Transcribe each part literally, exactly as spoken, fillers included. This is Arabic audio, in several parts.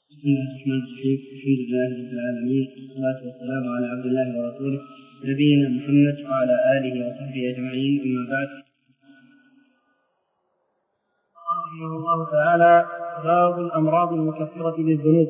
بسم الله الرحمن الرحيم. الحمد لله رب العالمين، والصلاة والسلام على عبد الله ورسوله نبينا محمد وعلى آله وصحبه أجمعين، أما بعد. رحمه الله تعالى: باب الأمراض المكفرة للذنوب.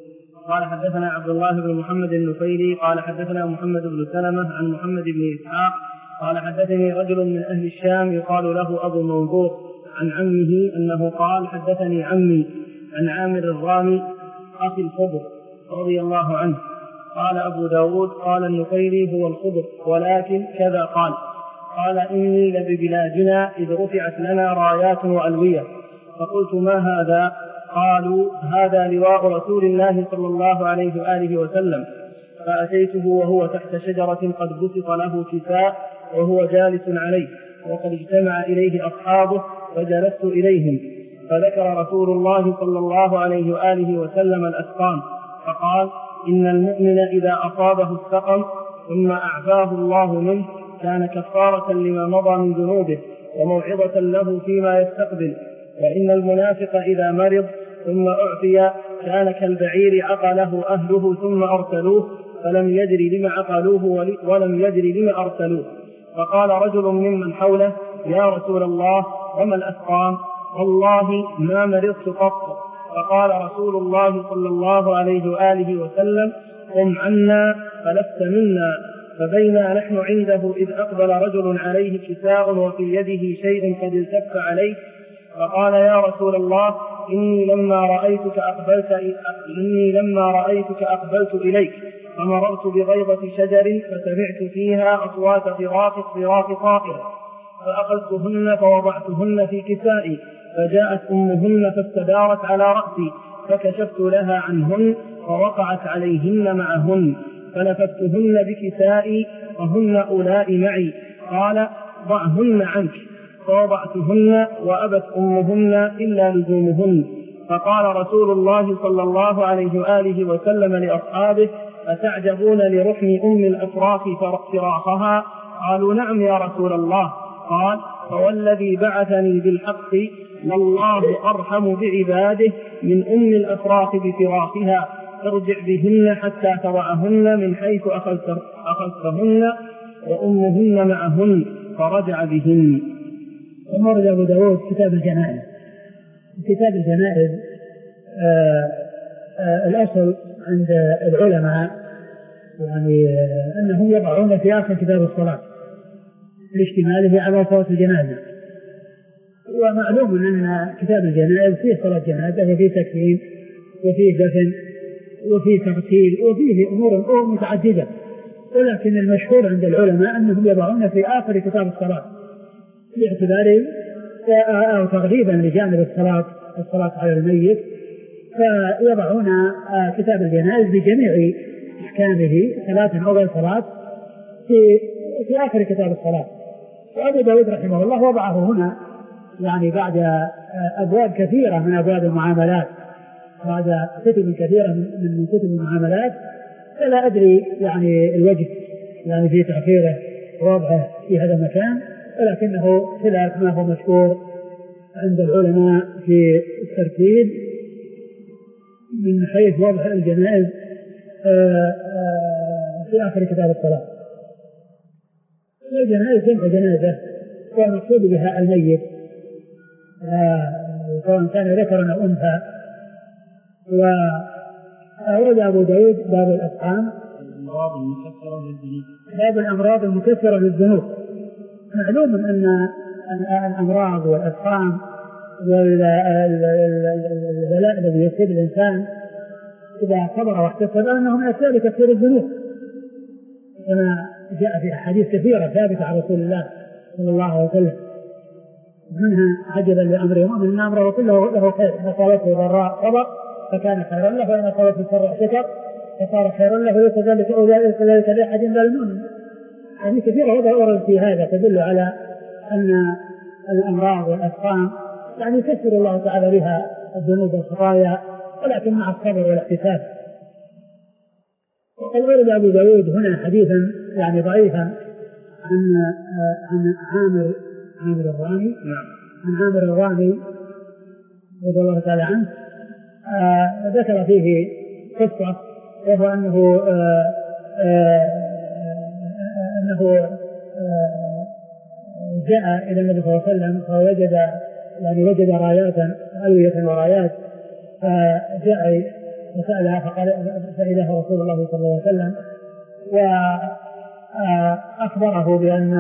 قال حدثنا عبد الله بن محمد النفيلي قال حدثنا محمد بن سلمة عن محمد بن إسحاق قال حدثني رجل من أهل الشام يقال له أبو منظور عن عمه أنه قال: حدثني عمي عن عامر الرامي أخي الخضر رضي الله عنه. قال أبو داود: قال النفيلي: هو الخضر، ولكن كذا قال. قال: إني لببلادنا إذ رفعت لنا رايات وألوية، فقلت: ما هذا؟ قالوا: هذا لواء رسول الله صلى الله عليه وآله وسلم. فأتيته وهو تحت شجرة قد بسط له كساء وهو جالس عليه، وقد اجتمع إليه أصحابه، فجلست إليهم، فذكر رسول الله صلى الله عليه وآله وسلم الأسقام، فقال: إن المؤمن إذا أصابه السقم ثم أعفاه الله منه كان كفارة لما مضى من ذنوبه وموعظة له فيما يستقبل، وإن المنافق إذا مرض ثم أعفي كان كالبعير عقله أهله ثم أرسلوه فلم يدري لما عقلوه ولم يدري لما أرسلوه. فقال رجل ممن حوله: يا رسول الله، وما الأسقام؟ والله ما مرضت قط. فقال رسول الله صلى الله عليه وآله وسلم: قم عنا فلست منا. فبينا نحن عنده إذ أقبل رجل عليه كساء وفي يده شيء قد التف عليه، فقال: يا رسول الله، إني لما رأيتك أقبلت, إني لما رأيتك أقبلت إليك، فمررت بغيضة شجر فسمعت فيها أصوات فراق فراق طائر، فأخذتهن فوضعتهن في كسائي، فجاءت أمهن فاستدارت على رأسي، فكشفت لها عنهن فوقعت عليهن معهن، فنفذتهن بكسائي وهن أولاء معي. قال: ضعهن عنك. فوضعتهن وأبت أمهن إلا لزومهن. فقال رسول الله صلى الله عليه وآله وسلم لأصحابه: أتعجبون لرحم أم الأفراخ فراخها؟ قالوا: نعم يا رسول الله. قال: فوالذي بعثني بالحق لله أرحم بعباده من أم الأفراخ بفراخها، ارجع بهن حتى تضعهن من حيث أخذتهن وأمهن معهن، فرجع بهن. ومرد أبو داود كتاب الجنائز. كتاب الجنائز آآ آآ الأصل عند العلماء يعني أنهم يضعون في آخر كتاب الصلاة لاشتماله على صلاة الجنازة. ومعلوم أن كتاب الجنائز فيه صلاة جنازة وفيه تكفين وفيه دفن وفيه تغسيل وفيه أمور متعددة، ولكن المشهور عند العلماء أنهم يضعون في آخر كتاب الصلاة باعتباره أو تغليبا لجانب الصلاة الصلاة على الميت، فيضعون كتاب الجنائز بجميع أحكامه ثلاثة أو غير صلاة في في آخر كتاب الصلاة. وأبو داود رحمه الله وضعه هنا يعني بعد أبواب كثيرة من أبواب المعاملات، بعد كتب كثيرة من كتب المعاملات، فلا أدري يعني الوجه يعني في تأخيره ووضعه في هذا المكان، ولكنه خلاف ما هو مشهور عند العلماء في الترتيب من حيث وضع الجنائز في آخر كتاب الصلاة. الجنائز جمع جنازة، والمقصود بها الميت سواء كان ذكرا أو أنثى. وأورد أبو داود باب الأسقام، الأمراض المكفرة للذنوب. باب الأمراض المكفرة للذنوب. معلوم أن الأمراض والأسقام والبلاء الذي يصيب الإنسان إذا صبر واحتسب أنه من أسباب تكفير الذنوب، كما جاء في أحاديث كثيرة ثابتة عن رسول الله صلى الله عليه وسلم، منها عجبا لأمر المؤمن إن أمره كله له خير، إن أصابته ضراء صبر فكان خيرا له، وإن أصابته سراء شكر فصار خيرا له، وكذلك أولئك لأحد من المؤمن. يعني كثيرة وردت في هذا تدل على أن الأمراض والأسقام يعني يكفر الله تعالى بها الذنوب والخطايا، ولكن مع الصبر والاحتساب. وقد ورد أبو داود هنا حديثا يعني ضعيفا عن عن عامر عامر الرامي عن عامر الرامي رضي الله تعالى عنه آه ذكر فيه قصة، وهو أنه آه آه أنه آه جاء إلى النبي صلى الله عليه وسلم فوجد يعني وجد رايات ألوية ورايات، فجاء وسألها فقال فإذا رسول الله صلى الله عليه وسلم، وأخبره بأن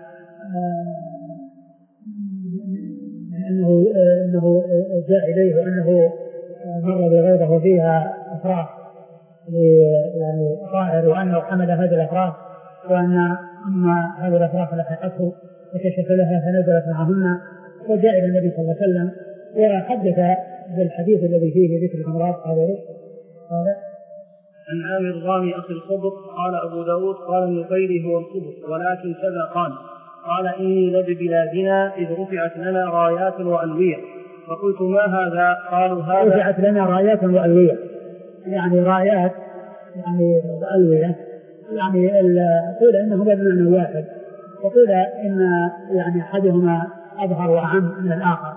أنه أنه جاء إليه وأنه مر بغيظه وفيها أفراح يعني طائر، وأنه حمل هذه الأفراح، وأن أما هذه الأفراح لحقته فكشف لها فنزلت معهن، وجاء إلى النبي صلى الله عليه وسلم وحدث بالحديث الذي فيه ذكر الأمراض. هذا قال عن عامر الرامي أخي الخبط قال أبو داود قال النفيلي هو الخبط ولكن كذا قال قال إني لببلادنا إذ رفعت لنا رايات وألوية، فقلت ما هذا؟ قالوا هذا رفعت لنا رايات وألوية، يعني رايات يعني وألوية، يعني قيل إنه بمعنى واحد، وقيل إن يعني أحدهما أظهر وأعم من الآخر.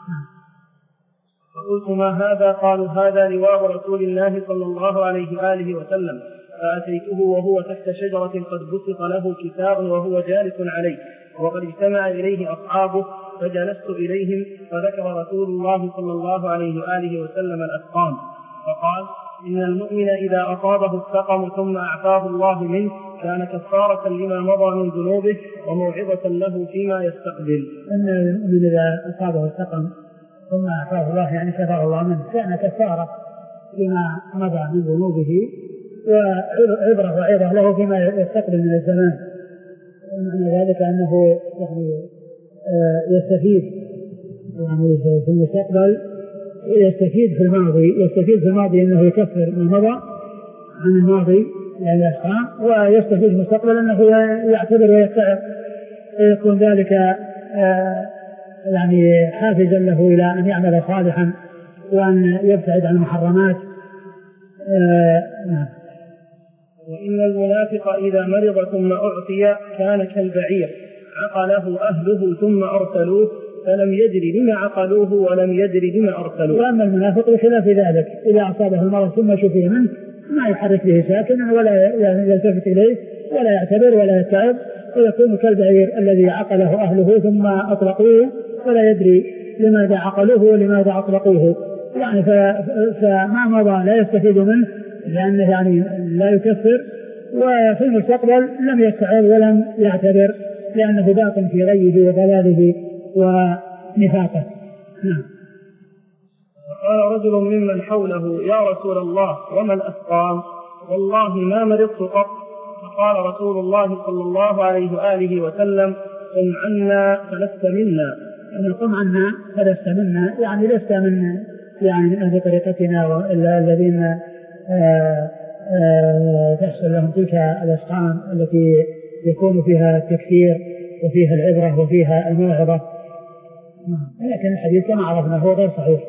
فقلت ما هذا؟ قالوا هذا لواء رسول الله صلى الله عليه وآله وسلم، فأتيته وهو تحت شجرة قد بسط له كتاب وهو جالس عليه، وقد اجتمع إليه أصحابه، فجلست إليهم فذكر رسول الله صلى الله عليه وآله وسلم الأسقام، فقال إن المؤمن إذا أصابه السقم ثم أعفاه الله منه كان كفارة لما مضى من ذنوبه وموعظة له فيما يستقبل. إن المؤمن إذا أصابه السقم ثم أعفاه الله يعني شفاه الله منه كان كفارة لما مضى من ذنوبه وعبرة وعظة له فيما يستقبل من الزمان. معنى ذلك أنه يعني يستفيد يعني في المستقبل ويستفيد في الماضي، يستفيد في الماضي أنه يكفر ما مضى عن الماضي يعني الأحكام، ويستفيد في المستقبل أنه يعتبر ويتعب، ويكون ذلك يعني حافزا له إلى أن يعمل صالحا وأن يبتعد عن المحرمات. وإن المنافق إذا مرض ثم أعطي كان كالبعير عقله أهله ثم أرسلوه فلم يدري لما عقلوه ولم يدري لما أرسلوه. وأما المنافق بخلاف ذلك إذا أصابه المرض ثم شفي منه ما يحرك به ساكنا ولا يلتفت إليه ولا يعتبر ولا يتعب، ويكون كالبعير الذي عقله أهله ثم أطلقوه ولا يدري لماذا عقلوه ولماذا أطلقوه، يعني فما مضى لا يستفيد منه لأنه يعني لا يكفر، وفي المستقبل لم يستعب ولم يعتبر لأنه باق في غيه وضلاله ونفاقه. نعم. قال رجل ممن حوله يا رسول الله وما الأسقام؟ والله ما مرضت قط. فقال رسول الله صلى الله عليه وآله وسلم قم عنا فلست منا. يعني قم عنا فلست منا يعني لست من يعني من أهل طريقتنا إلا الذين تحصل لهم تلك الأسقام التي يكون فيها التكفير وفيها العبرة وفيها الموعظة، لكن الحديث كما عرفنا هو غير صحيح.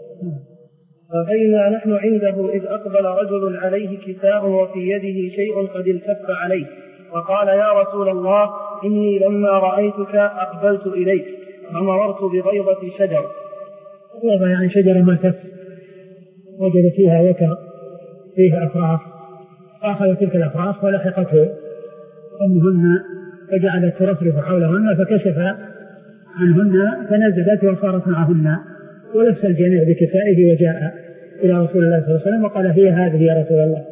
فبينا نحن عنده إذ أقبل رجل عليه كتاب وفي يده شيء قد التف عليه، وقال يا رسول الله إني لما رأيتك أقبلت إليك فمررت بغيضة شجر. غيضة يعني شجرة ملتف وجد فيها وكر فيه أفراح، فأخذ تلك الأفراح ولحقته أمهن فجعلت ترفرف حولهن فكشف عنهن فنزلت وصارت معهن، ولبس الجميع بكفائه وجاء إلى رسول الله صلى الله عليه وسلم وقال هي هذه يا رسول الله.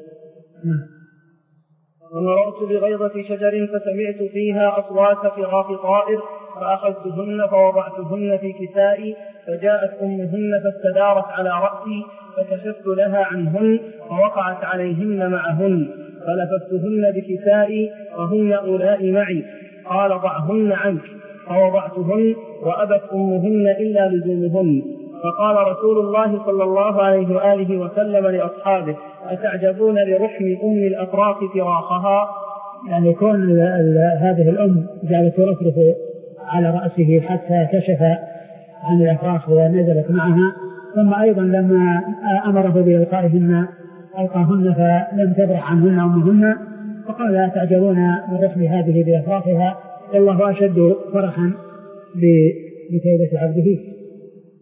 ومررت بغيضة شجر فسمعت فيها أصوات فراق طائر فأخذتهن فوضعتهن في كسائي، فجاءت أمهن فاستدارت على رأسي فكشفت لها عنهن فوقعت عليهن معهن فلففتهن بكسائي وهن أولئي معي، قال ضعهن عنك، فوضعتهن وأبت أمهن إلا لزومهن. فقال رسول الله صلى الله عليه وآله وسلم لأصحابه أتعجبون لرحم أم الأطراف فراخها؟ يعني يكون هذه الأم جعلت ترفرف على رأسه حتى كشف عن الأفراخ ونزلت معها، ثم أيضا لما أمره بإلقائهن ألقاهن فلم تبرح عنهن أمهن، فقال أتعجبون من رحم هذه بأفراخها والله أشد فرحا بتوبة عبده.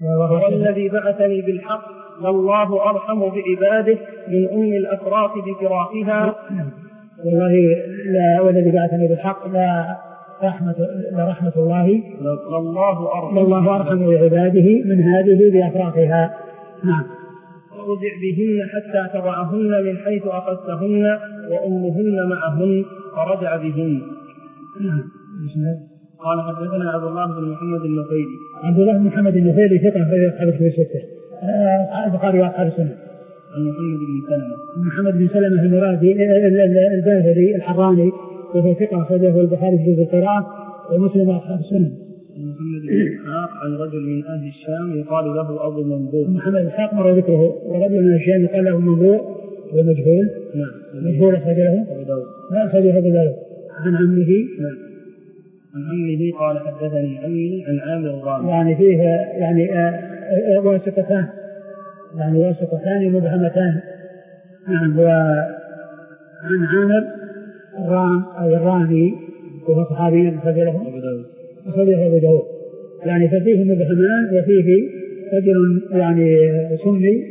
والذي بعثني بالحق والله أرحم بعباده من أم الأفراط بفراقها. والله لا، والذي بعثني بالحق لا رحمة, لا رحمة الله والله أرحم, والله أرحم بعباده من هذه بأفراقها. نعم. ارجع بهن حتى تضعهن من حيث أخذتهن وأمهن معهن فرجع بهن. نعم. قال حدثنا عبد الله بن محمد النفيلي. عبد الله بن محمد النفيلي ثقة في أصحاب الكتب الستة، البخاري وأصحاب السنة. عن محمد بن سلمة. محمد بن سلمة المرادي الباهلي الحراني وهو ثقة أخرجه البخاري في جزء القراءة ومسلم وأصحاب السنة. محمد بن إسحاق عن رجل من أهل الشام يقال له أبو منظور. محمد بن إسحاق مر ذكره، ورجل من الشام يقال له منظور ومجهول. نعم. مجهول أخرجه أبو داود. لا أخرجه أبو داود. عن عمه. نعم. عن عمه قال حدثني عمي عن عامر الغامدي. يعني فيه يعني واسطتان، يعني واسطتان مبهمتان. نعم. وعن عامر الرام أو الرامي وهو صحابي أخرجه أبو داود. أخرجه أبو داود. يعني ففيه مبهمان وفيه رجل يعني سمي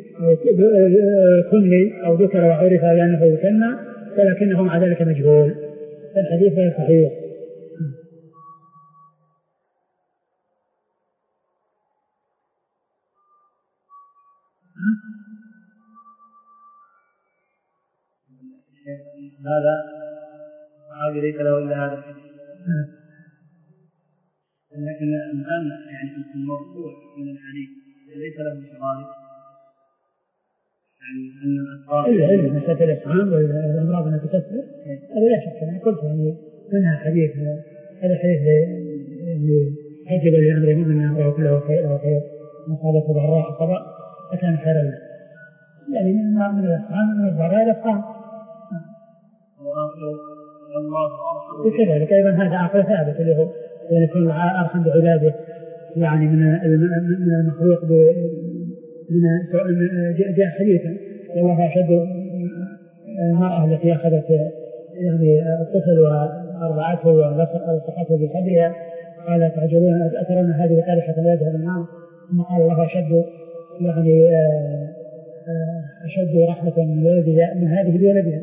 كني أو ذكر وعرف لأنه يكنى ولكنه مع ذلك مجهول. الحديث صحيح. هذا صحابي ليس له إلا هذا الحديث. لكن الآن يعني المرفوع من الحديث ليس له شواهد، يعني أن الأسرار العلم مسألة الإسهام والأمراض التي تكثر هذا لا شك. أنا قلت يعني منها حديث، هذا حديث يعني حجب لأمر منا وهو كله خير وخير من صادق ضراء صبا فكان خيرا له. يعني من من الإسهام من الضراء الإسهام. وكذلك أيضا هذا عقل ثابت اللي هو يعني يكون أرحم بعباده، يعني من من المخلوق من جاء حديثا والله أشد المرأة التي أخذت يعني الطفل وأرضعته والتقته بصدرها قال تعجبون أترون هذه طالحة ولادها من النار، ثم قال الله أشد يعني أشد رحمة من ولدها من هذه بولدها.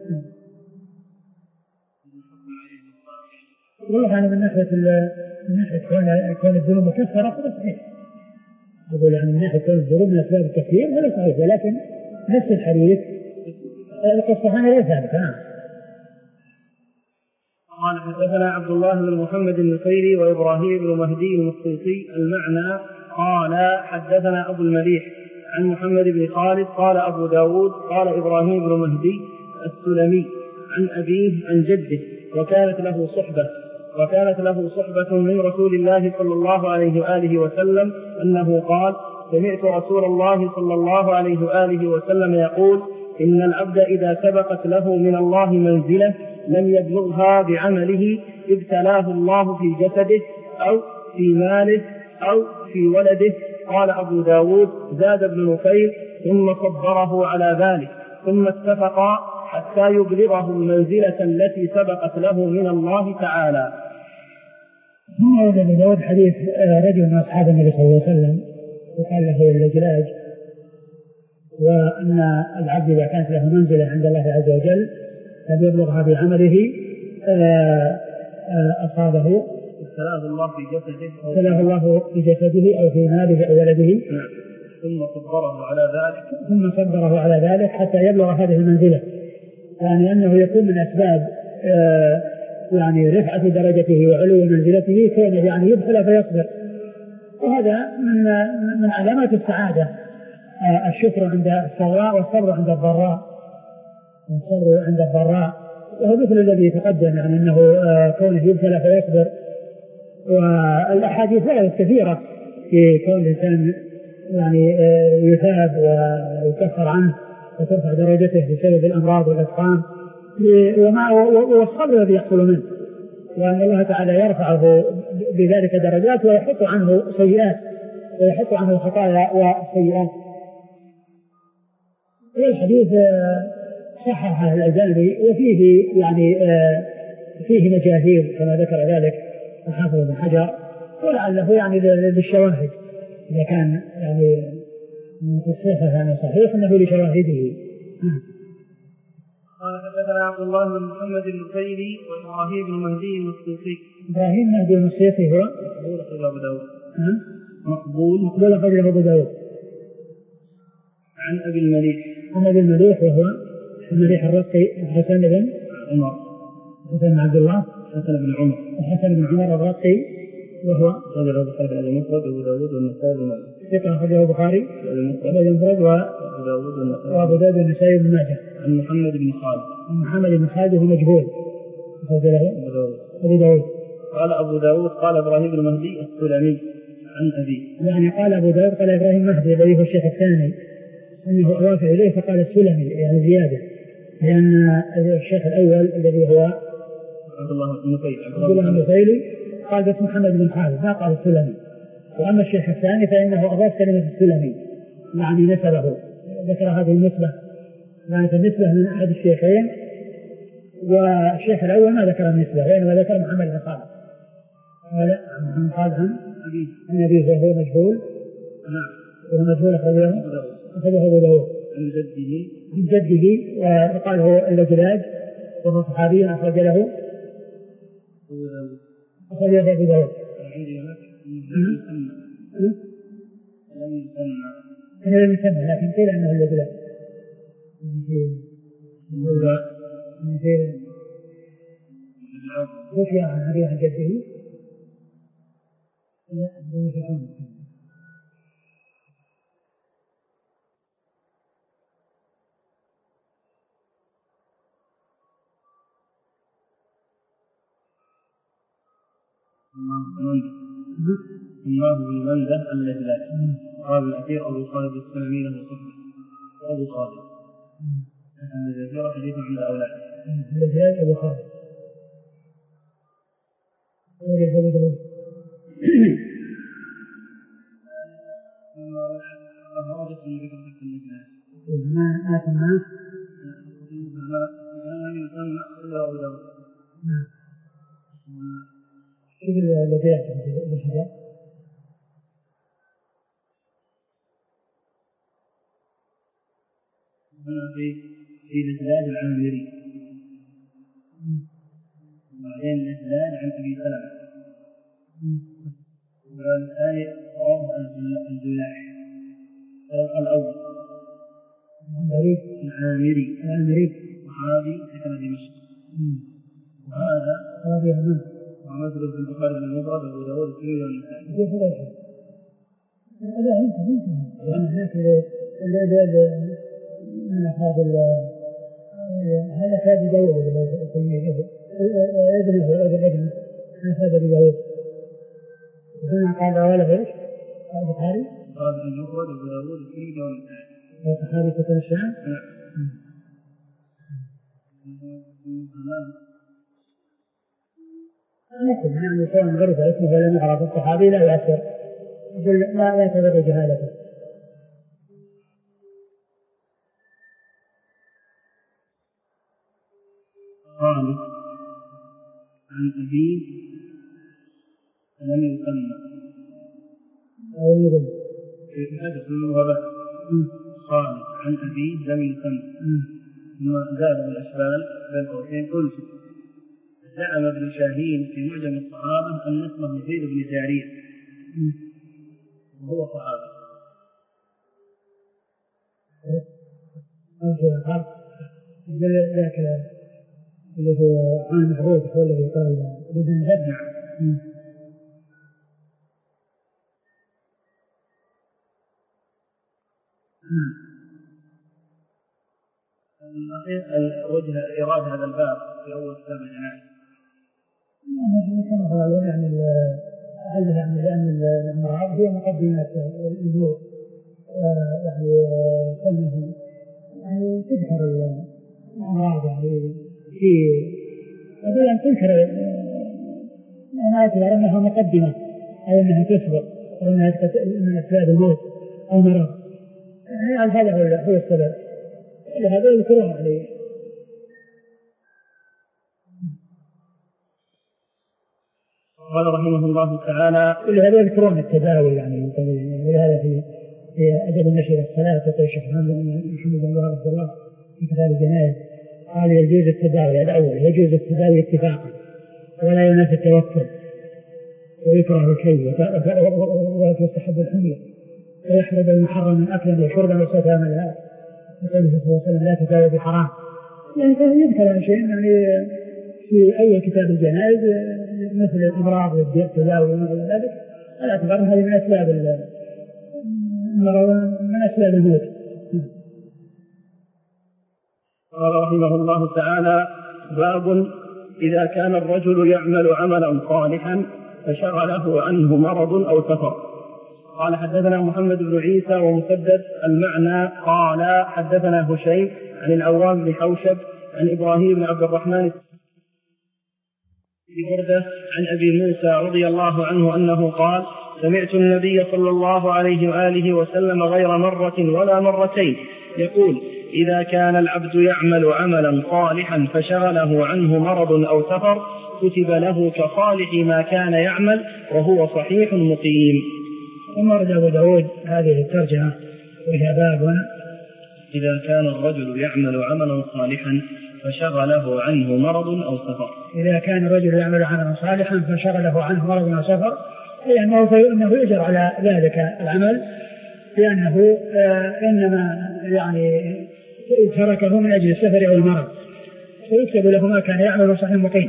والله أنا من ناحية من ناحية كون الذنوب مكفرة فهذا صحيح. أقول يعني من ناحية كون الذنوب من أسباب التكفير هذا صحيح، ولكن نفس الحديث القصة هنا لا ثابتة. نعم. قال حدثنا عبد الله بن محمد النفيلي وإبراهيم بن مهدي المخصوصي المعنى قال حدثنا أبو المليح عن محمد بن خالد قال أبو داود قال إبراهيم بن مهدي السلمي عن أبيه عن جده وكانت له صحبة وكانت له صحبة من رسول الله صلى الله عليه وآله وسلم أنه قال سمعت رسول الله صلى الله عليه وآله وسلم يقول إن العبد إذا سبقت له من الله منزلة لم يبلغها بعمله ابتلاه الله في جسده أو في ماله أو في ولده. قال أبو داود زاد ابن نفيل ثم صبره على ذلك ثم اتفقا حتى يبلغه المنزلة التي سبقت له من الله تعالى. ثم ورد أبو داود حديث رجل من أصحاب النبي صلى الله عليه وسلم وقال له اللجلاج، وأن العبد إذا كانت له منزلة عند الله عز وجل لم يبلغها بعمله أصابه ابتلاه الله في جسده ابتلاه الله في جسده أو في ماله أو ولده. ثم صبره على ذلك ثم صبره على ذلك حتى يبلغ هذه المنزلة، يعني أنه يكون من أسباب يعني رفعة درجته وعلو منزلته كونه يعني يبتلى فيصبر، وهذا من من علامات السعادة الشكر عند السراء والصبر عند الضراء والصبر عند الضراء، وهو مثل الذي يتقدم يعني أنه كونه يبتلى فيصبر. والأحاديث كثيرة في كون الإنسان يعني يثاب ويكفر عنه وترفع درجته بسبب الأمراض والأسقام والصبر الذي يحصل منه، وأن الله تعالى يرفعه بذلك درجات ويحط عنه سيئات ويحط عنه خطايا وسيئات. الحديث صححه الألباني وفيه يعني فيه مجاهيل كما ذكر ذلك الحافظ بن حجر، ولعله يعني للشواهد إذا كان يعني في الصحة يعني صحيح أنه لشواهده. قال حدثنا عبد الله بن محمد النفيلي وإبراهيم بن مهدي المصيصي. إبراهيم مهدي المصيصي هو مقبول أخرجه أبو داود. مقبول مقبول أخرجه أبو داود. عن أبي المليح. عن أبي المليح وهو المليح الرقي حسن بن عمر. حسن بن عبد الله. حسن بن عمر. حسن بن عمر الرقي وهو أخرجه البخاري في المفرد وأبو داود والنسائي بن ماجه. ثقة أخرجه البخاري في المفرد وأبو داود والنسائي بن ماجه. عن محمد بن خالد. محمد بن خالد وهو مجهول. أخرجه أبو داود. قال أبو داود قال إبراهيم بن مهدي السلمي عن أبي. يعني قال أبو داود قال إبراهيم مهدي الذي هو الشيخ الثاني أنه أضاف إليه فقال السلمي يعني زيادة، لأن الشيخ الأول الذي هو عبد الله النفيلي عبد الله النفيلي قال بس محمد بن خالد ما قال السلمي. وأما الشيخ الثاني فإنه أضاف كلمة السلمي يعني نسبه، ذكر هذه النسبة كانت النسبة من أحد الشيخين، والشيخ الأول ما ذكر النسبة وإنما ذكر محمد بن خالد. قال محمد خالد عن أبي عن أبيه وهو مجهول. نعم وهو مجهول أخرجه أخرجه أبو داود عن جده عن جده وقال هو اللجلاج وهو صحابي أخرج له أخرجه أبو داود. عندي لم يسمى لم يسمى أنا لم يسمى لكن قيل أنه اللجلاج مثل خفي عن أبيه عن جده. لا لم يسمى. الله بالمنزة اللجلاج. قال الأخير أبو خالد السلمي له صحبة أبو خالد. هذا الأخير حديث عند أولاده. اللجلاج أبو خالد. وليه أبو داود. أخرجت من ذكر تحت اللجلاج. ما ما سماه. لم يسمى إلا أبو داود. نعم. كيف اللجلاج بالحجاب؟ هنا في في لجلاج العامري. وبعدين لجلاج عن أبي سلمة. والثاني رواه الجلاح. الأول العامري العامري العامري وهذه سكن دمشق. وهذا هذا من ومثل في البخاري بن المفرد وأبو داود والترمذي والنسائي. كيف هذا؟ لا يمكن يمكن لأن هناك من هذا هذا كان داود ابنه ابنه ابنه هذا بداود. هنا قال ولا ايش؟ البخاري قال المفرد وأبو داود والترمذي والنسائي. البخاري كتب الشام. ممكن يعني يكون غرف اسمه فلم يعرف الصحابي لا يؤثر لا يعتبر جهالته. خالد عن أبيه لم يسمى في حدث الغباء. خالد عن أبيه لم يسمى ثم زاد بالأشبال بين قوسين قلت زعم ابن شاهين في معجم الصحابة أن اسمه زيد بن جارية وهو صحابي. ذاك اللي هو عن محروس هو الذي قال ابن جدع. وجه إيراد هذا الباب في أول كتاب الجنائز. كما قالوا يعني هل يعني لأن الأمراض هي مقدمات الوجود يعني كونه يعني تذكر الأمراض يعني في أولا تذكر أنا أعتبر أنها مقدمة أو أنها تسبق أو أنها من أسباب الموت أو مرض يعني هذا هو السبب لهذا يذكرون عليه. قال رحمه الله تعالى كل هذا يذكرون التداوي يعني مثل هذا في في أدب النشر والصلاة. يقول الشيخ محمد بن عبد الله في كتاب الجنائز قال يجوز التداوي الأول يجوز التداوي اتفاقا ولا ينافي التوكل ويكره الكي وتستحب الحمية ويحرم المحرم من أكل وشربا وستها من هذا. يقول صلى الله عليه وسلم لا تداوي بحرام. يعني يذكر شيء يعني في أول كتاب الجنائز مثل الأمراض والتداوي وما إلى ذلك على اعتبار هذه من أسباب المرض من أسباب الموت. قال رحمه الله تعالى: باب إذا كان الرجل يعمل عملا صالحا فشغله عنه مرض أو سفر. قال حدثنا محمد بن عيسى ومسدد المعنى قال حدثنا هشيم عن العوام بن حوشب عن إبراهيم بن عبد الرحمن بردة عن أبي موسى رضي الله عنه أنه قال: سمعت النبي صلى الله عليه وآله وسلم غير مرة ولا مرتين يقول: إذا كان العبد يعمل عملا صالحا فشغله عنه مرض أو سفر كتب له كصالح ما كان يعمل وهو صحيح مقيم. ثم رد أبو داود هذه الترجمة وهي باب إذا كان الرجل يعمل عملا صالحا فشغله عنه مرض أو سفر. إذا كان الرجل يعمل عملا صالحا فشغله عنه مرض أو سفر لأنه فإنه يجر على ذلك العمل لأنه آه إنما يعني تركه من أجل السفر أو المرض فيكتب له ما كان يعمل صحيح مقيم.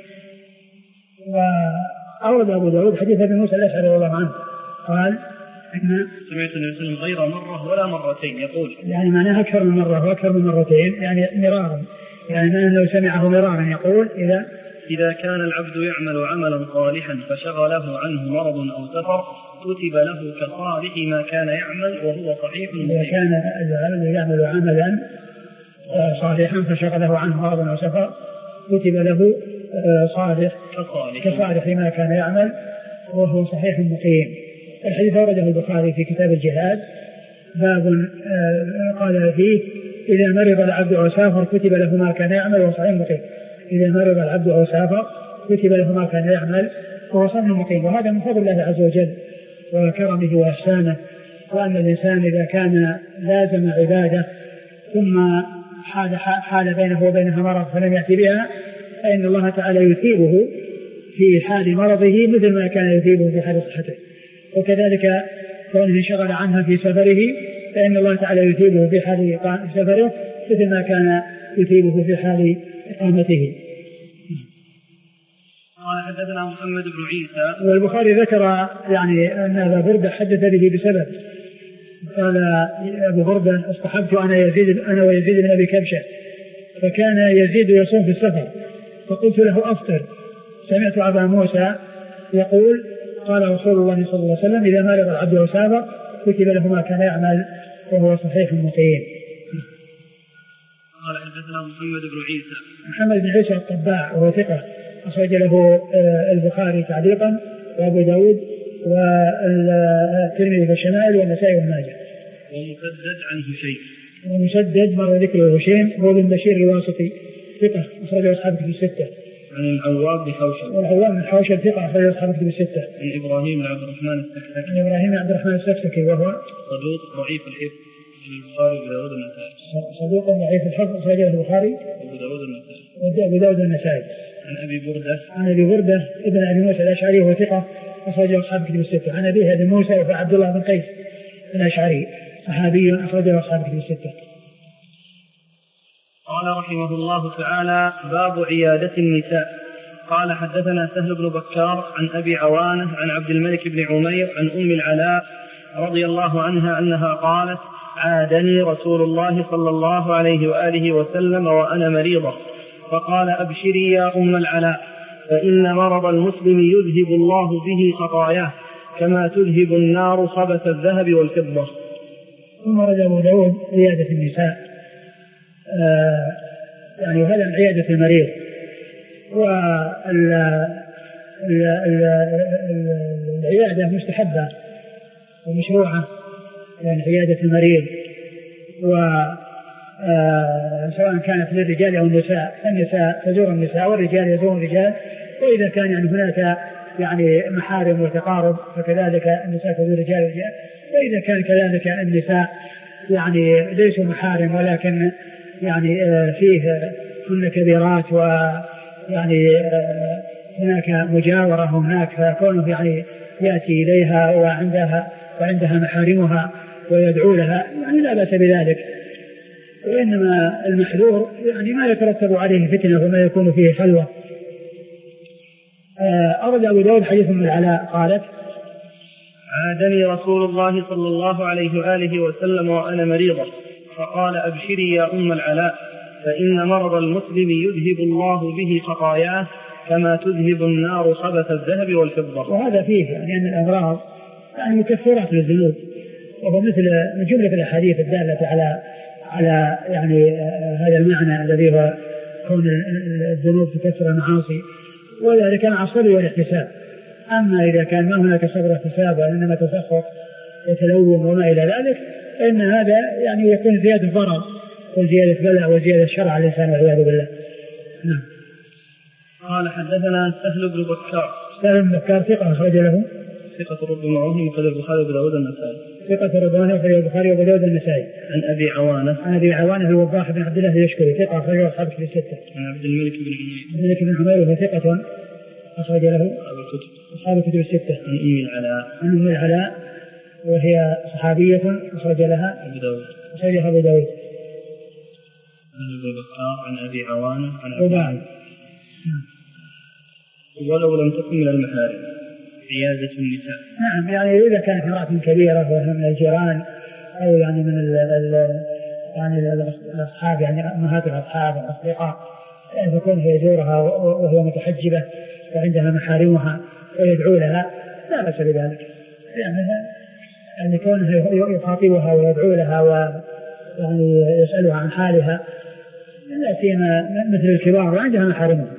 وأورد أبو داود حديث ابن موسى الأشعري رضي الله عنه قال: سمعت النبي صلى الله عليه وسلم غير مرة ولا مرتين يقول، يعني معناه أكثر من مرة وأكثر من مرتين يعني مرارا، يعني أنه سمعه مرارا يقول: إذا إذا كان العبد يعمل عملا صالحا فشغله عنه مرض أو سفر كتب له كصالح ما كان يعمل وهو صحيح مقيم. إذا كان العبد يعمل عملا صالحا فشغله عنه مرض أو سفر كتب له صالح كصالح ما كان يعمل وهو صحيح مقيم. الحديث ورده البخاري في كتاب الجهاد باب قال فيه: إذا مرض العبد أو سافر كتب له ما كان يعمل وهو صحيح مقيم. إذا مرض العبد أو سافر كتب له ما كان يعمل وهو صحيح مقيم. وهذا من فضل الله عز وجل وكرمه وإحسانه، وأن الإنسان إذا كان لازم عبادة ثم حال, حال بينه وبينها مرض فلم يأتي بها فإن الله تعالى يثيبه في حال مرضه مثل ما كان يثيبه في حال صحته، وكذلك كونه انشغل عنها في سفره فإن الله تعالى يثيبه في حال سفره مثل ما كان يثيبه في حال إقامته. قال حدثنا محمد بن عيسى. والبخاري ذكر يعني أن أبا بردة حدث به بسبب، قال أبو بردة: اصطحبت أنا يزيد أنا ويزيد بن أبي كبشة فكان يزيد يصوم في السفر فقلت له: أفطر. سمعت أبا موسى يقول: قال رسول الله صلى الله عليه وسلم: إذا مرض العبد أو سافر كتب له ما كان يعمل وهو صحيح مقيم. قال حدثنا محمد بن عيسى. محمد بن عيسى الطباع وهو ثقة أخرج له البخاري تعليقا وأبو داود والترمذي في الشمائل والنسائي والماجه. ومسدد عن هشيم. ومسدد مر ذكره هشيم هو بن بشير الواسطي ثقة أخرجه أصحاب كتب الستة. عن العوام بن حوشب. والعوام بن حوشب ثقة أخرجه أصحاب كتب الستة. عن إبراهيم بن عبد الرحمن السكسكي. عن إبراهيم بن عبد الرحمن السكسكي وهو صدوق ضعيف الحفظ. البخاري وأبو داود النسائي. صدوق ضعيف الحفظ أخرجه البخاري وأبو داود النسائي. وأبو داود النسائي. عن أبي بردة. عن أبي بردة ابن أبي موسى الأشعري وهو ثقة أخرجه أصحاب كتب الستة. عن أبيه أبي موسى وعبد الله بن قيس الأشعري صحابي أخرجه أصحاب كتب الستة. قال رحمه الله تعالى: باب عيادة النساء. قال حدثنا سهل بن بكار عن أبي عوانة عن عبد الملك بن عمير عن أم العلاء رضي الله عنها أنها قالت: عادني رسول الله صلى الله عليه وآله وسلم وأنا مريضة فقال: أبشري يا أم العلاء فإن مرض المسلم يذهب الله به خطاياه كما تذهب النار خبث الذهب والفضة. ثم رد أبو داود عيادة النساء، آه يعني هذا عيادة المريض. والعيادة مستحبة ومشروعة، يعني عيادة المريض وسواء كانت للرجال أو النساء. النساء تزور النساء والرجال يزورون الرجال، وإذا كان يعني هناك يعني محارم وتقارب فكذلك النساء تزور الرجال فإذا كان كذلك النساء يعني ليسوا محارم ولكن يعني فيه كن كبيرات ويعني هناك مجاورة هناك، فكونه يعني يأتي إليها وعندها وعندها محارمها ويدعو لها يعني لا بأس بذلك. وإنما المحذور يعني ما يترتب عليه فتنة وما يكون فيه خلوة. أرد أبو داود حديث من العلاء قالت: عادني رسول الله صلى الله عليه وآله وسلم وأنا مريضة فقال: أبشري يا أم العلاء، فإن مرض المسلم يذهب الله به خطاياه كما تذهب النار خبث الذهب والفضة. وهذا فيه يعني أن الأمراض يعني مكفرات للذنوب، وهو مثل من جملة الأحاديث الدالة على على يعني هذا المعنى الذي هو كون الذنوب تكسر المعاصي، وذلك مع الصبر والاحتساب. أما إذا كان ما هناك صبر واحتساب وإنما تسخط وتلوم وما إلى ذلك، فإن هذا يعني يكون زيادة ضرر وزيادة بلاء وزيادة شر على الإنسان والعياذ بالله. نعم. قال: حدثنا سهل بن بكار. سهل بن بكار ثقة أخرج له ثقة ربما وهم أخرج البخاري وأبو داود النسائي. ثقة ربما أخرج البخاري وأبو داود النسائي. عن أبي عوانة. عن أبي عوانة الوضاح بن عبد الله اليشكري ثقة أخرج له أصحاب الكتب الستة. عن عبد الملك بن عمير. عبد الملك بن عمير وهو ثقة أخرج له أصحاب الكتب الستة. عن أم العلاء. عن أم العلاء وهي صحابية أخرج لها أبو داود. أخرجها أبو داود. عن أبي بكر عن أبي عوانة عن أبي عوانة. ولو لم تكن من المحارم عيادة النساء. نعم، يعني إذا كانت امرأة كبيرة وهي من الجيران أو يعني من ال ال يعني الأصحاب يعني أمهات الأصحاب والأصدقاء تكون هي يزورها وهي متحجبة وعندها محارمها ويدعو لها لا بأس بذلك. يعني يعني كونه يخاطبها ويدعو لها ويعني يسألها عن حالها لا سيما مثل الكبار وعندها محارمها.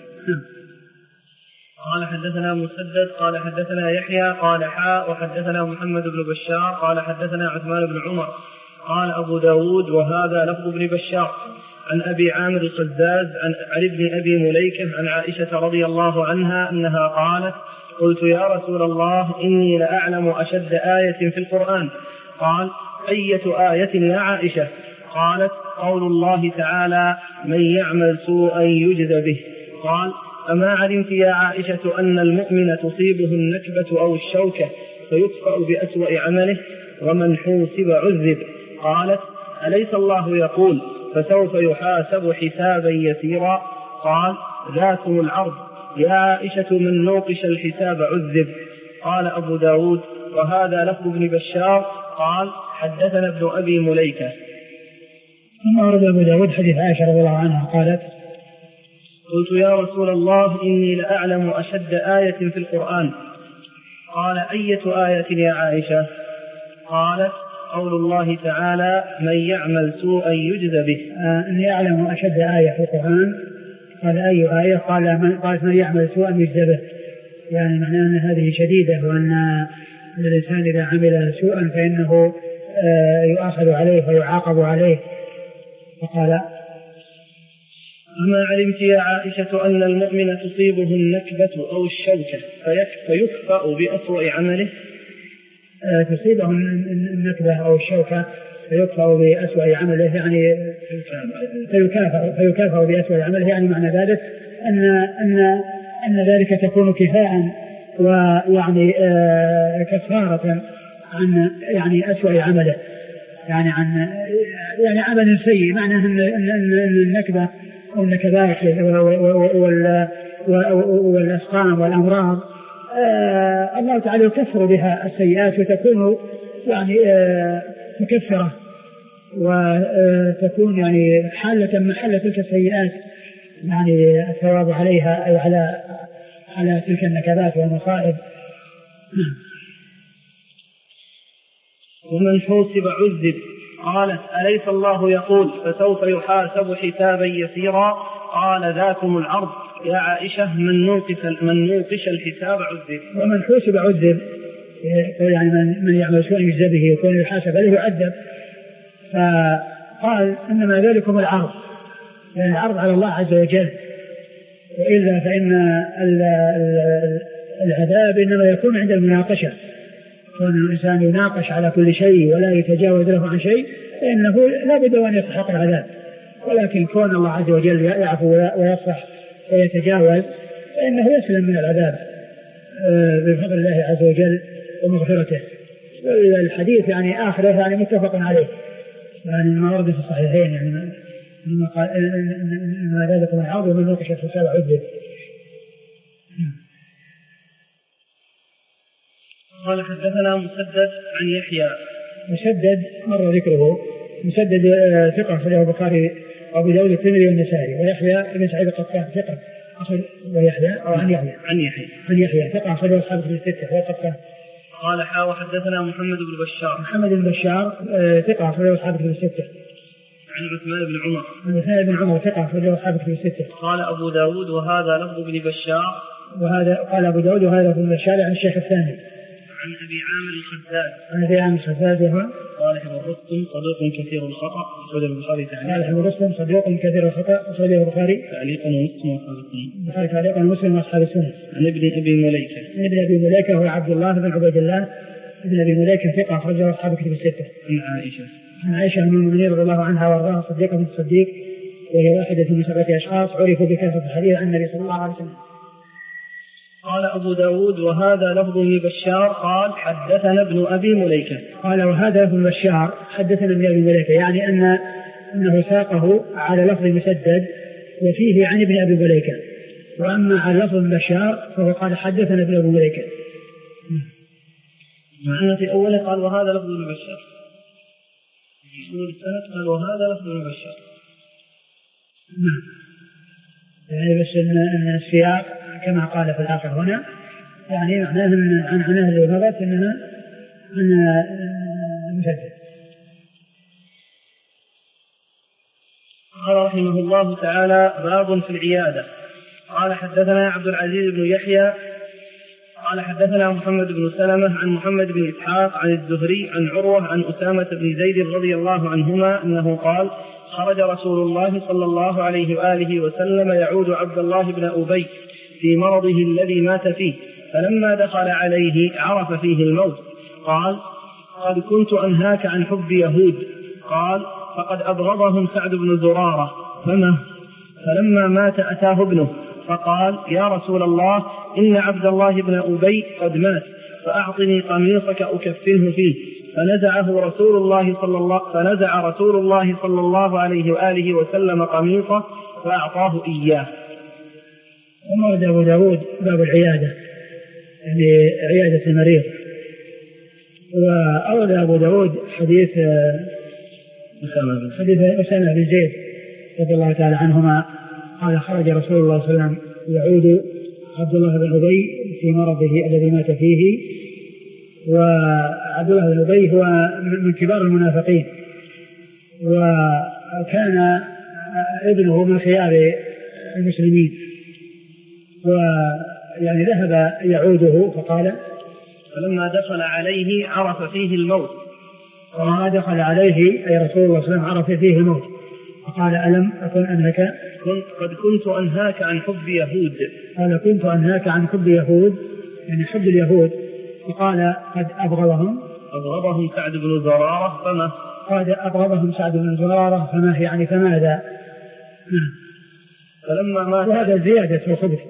قال: حدثنا مسدد قال حدثنا يحيى قال حاء وحدثنا محمد بن بشار قال حدثنا عثمان بن عمر قال أبو داود وهذا لفظ بن بشار عن أبي عامر القزاز عن علي بن أبي مليكة عن عائشة رضي الله عنها أنها قالت: قلت يا رسول الله إني لأعلم أشد آية في القرآن. قال: أية آية يا عائشة؟ قالت: قول الله تعالى: من يعمل سوءا يجز به. قال: أما علمت يا عائشة أن المؤمن تصيبه النكبة أو الشوكة فيطفأ بأسوأ عمله ومن حوسب عذب؟ قالت: أليس الله يقول: فسوف يحاسب حسابا يسيرا؟ قال: ذاكم العرض يا عائشة من نوقش الحساب عذب. قال أبو داود وهذا لفظ ابن بشار قال حدثنا ابن أبي مليكة. ثم أورد أبو داود حديث عائشة رضي الله عنها قالت: قلت يا رسول الله إني لأعلم أشد آية في القرآن. قال: أية آية يا عائشة؟ قالت: قول الله تعالى: من يعمل سوءا يجز به. آه إني أعلم أشد آية في القرآن. قال: أي آية؟ قال: من, قالت من يعمل سوءا يجز به، يعني معناه أن هذه شديدة وأن الإنسان إذا عمل سوءا فإنه آه يؤاخذ عليه ويعاقب عليه. فقال: أما علمت يا عائشة أن المؤمن تصيبه النكبة أو الشوكة فيكفأ بأسوأ عمله؟ آه تصيبه النكبة أو الشوكة فيكفأ بأسوأ عمله، يعني فيكافأ, فيكافأ بأسوأ عمله، يعني معنى ذلك أن, أن, أن ذلك تكون كفاء ويعني آه كفارة عن يعني أسوأ عمله، يعني عن يعني عمل سيء. معنى أن, أن, أن النكبة والنكبات والأسقام والأمراض آه الله تعالى يكفر بها السيئات وتكون يعني آه مكفرة وتكون يعني حالة محل تلك السيئات، يعني الثواب عليها أو على على تلك النكبات والمصائب. ومن حوسب عذب. قالت: أليس الله يقول: فسوف يحاسب حسابا يسيرا؟ قال: ذاكم العرض يا عائشة من نوقش من نوقش الحساب عذب. ومن حوسب عذب، يعني من, من يعمل سوءا يجزى به يكون يحاسب عليه يعذب. فقال: إنما ذلكم العرض، يعني العرض على الله عز وجل، وإلا فإن العذاب إنما يكون عند المناقشة، كون الإنسان يناقش على كل شيء ولا يتجاوز له عن شيء فإنه لا بد أن يستحق العذاب، ولكن كون الله عز وجل يعفو ويصفح ويتجاوز فإنه يسلم من العذاب بفضل الله عز وجل ومغفرته. الحديث يعني آخره يعني متفق عليه، يعني ما ورد في الصحيحين، يعني ما قال إن ذلك من عوض ومن نوقش في السابع عذب. قال حدثنا مسدد عن يحيى. مسدد مر ذكره، مسدد ثقة أخرجه البخاري وأبو داود الترمذي والنسائي، ويحيى بن سعيد القطان ثقة أخرج ويحيى أو عن يحيى عن يحيى عن يحيى ثقة أخرجه أصحاب في الستة والقطان. قال حا وحدثنا محمد بن بشار. محمد بن بشار ثقة أخرجه أصحاب في الستة. عن عثمان بن عمر. عن عثمان بن عمر ثقة أخرجه أصحاب في الستة. قال أبو داود وهذا لفظ ابن بشار. وهذا قال أبو داود وهذا لفظ ابن بشار عن الشيخ الثاني. عن أبي عامر الخزاز. عن أبي عامر الخزاز وهو صالح بن رستم صدوق كثير الخطأ أخرجه البخاري تعليقا. صالح بن رستم صدوق كثير الخطأ أخرجه البخاري تعليقا ومسلم وأصحاب السنن. البخاري تعليقا ومسلم وأصحاب السنن. عن ابن أبي مليكة. عن ابن أبي مليكة هو عبد الله بن عبيد الله ابن أبي مليكة ثقة أخرجه أصحاب الكتب الستة. عن عائشة. عن عائشة أم المؤمنين رضي الله عنها وارضاها صديقة بنت الصديق، وهي واحدة من سبعة أشخاص عرفوا بكثرة الحديث عن النبي صلى الله عليه وسلم. قال أبو داود وهذا لفظ ابن بشار قال حدثنا ابن أبي مليكة. قال وهذا لفظ بشار حدثنا ابن أبي مليكة، يعني أن أنه ساقه على لفظ مسدد وفيه عن ابن أبي مليكة، وأما على لفظ بشار فهو قال حدثنا ابن أبي مليكة. مع أن في أوله قال وهذا لفظ ابن بشار، في أول السنة قال وهذا لفظ ابن بشار. نعم، يعني بس أن السياق كما قال في الآخر هنا يعني معناه عن عن أهل الغرض أنها عن مسدد. قال رحمه الله تعالى باب في العيادة. قال حدثنا عبد العزيز بن يحيى قال حدثنا محمد بن سلمة عن محمد بن إسحاق عن الزهري عن عروة عن أسامة بن زيد رضي الله عنهما أنه قال خرج رسول الله صلى الله عليه وآله وسلم يعود عبد الله بن أبي في مرضه الذي مات فيه، فلما دخل عليه عرف فيه الموت. قال قد كنت أنهاك عن حب يهود. قال فقد أبغضهم سعد بن زرارة فما فلما مات أتاه ابنه فقال يا رسول الله إن عبد الله بن أبي قد مات فأعطني قميصك أكفنه فيه، فنزعه رسول الله صلى الله فنزع رسول الله صلى الله عليه وآله وسلم قميصه فأعطاه إياه. ومرد أبو داود باب العيادة، يعني عيادة المريض. وأورد أبو داود حديث حديث أسامة بن زيد رضي الله تعالى عنهما قال خرج رسول الله صلى الله عليه وسلم يعود عبد الله بن أبي في مرضه الذي مات فيه، وعبد الله بن أبي هو من كبار المنافقين، وكان ابنه من خيار المسلمين، ويعني ذهب يعوده فقال فلما دخل عليه عرف فيه الموت. وما دخل عليه أي رسول الله صلى الله عليه وسلم عرف فيه الموت فقال ألم أكن أنهك قد كنت أنهاك عن حب يهود. قال كنت أنهاك عن حب يهود، يعني حب اليهود. وقال قد أبغضهم أبغضهم سعد بن زرارة فما قال أبغضهم سعد بن زرارة فما يعني فماذا. فلما مات وهذا زيادة في الخبث.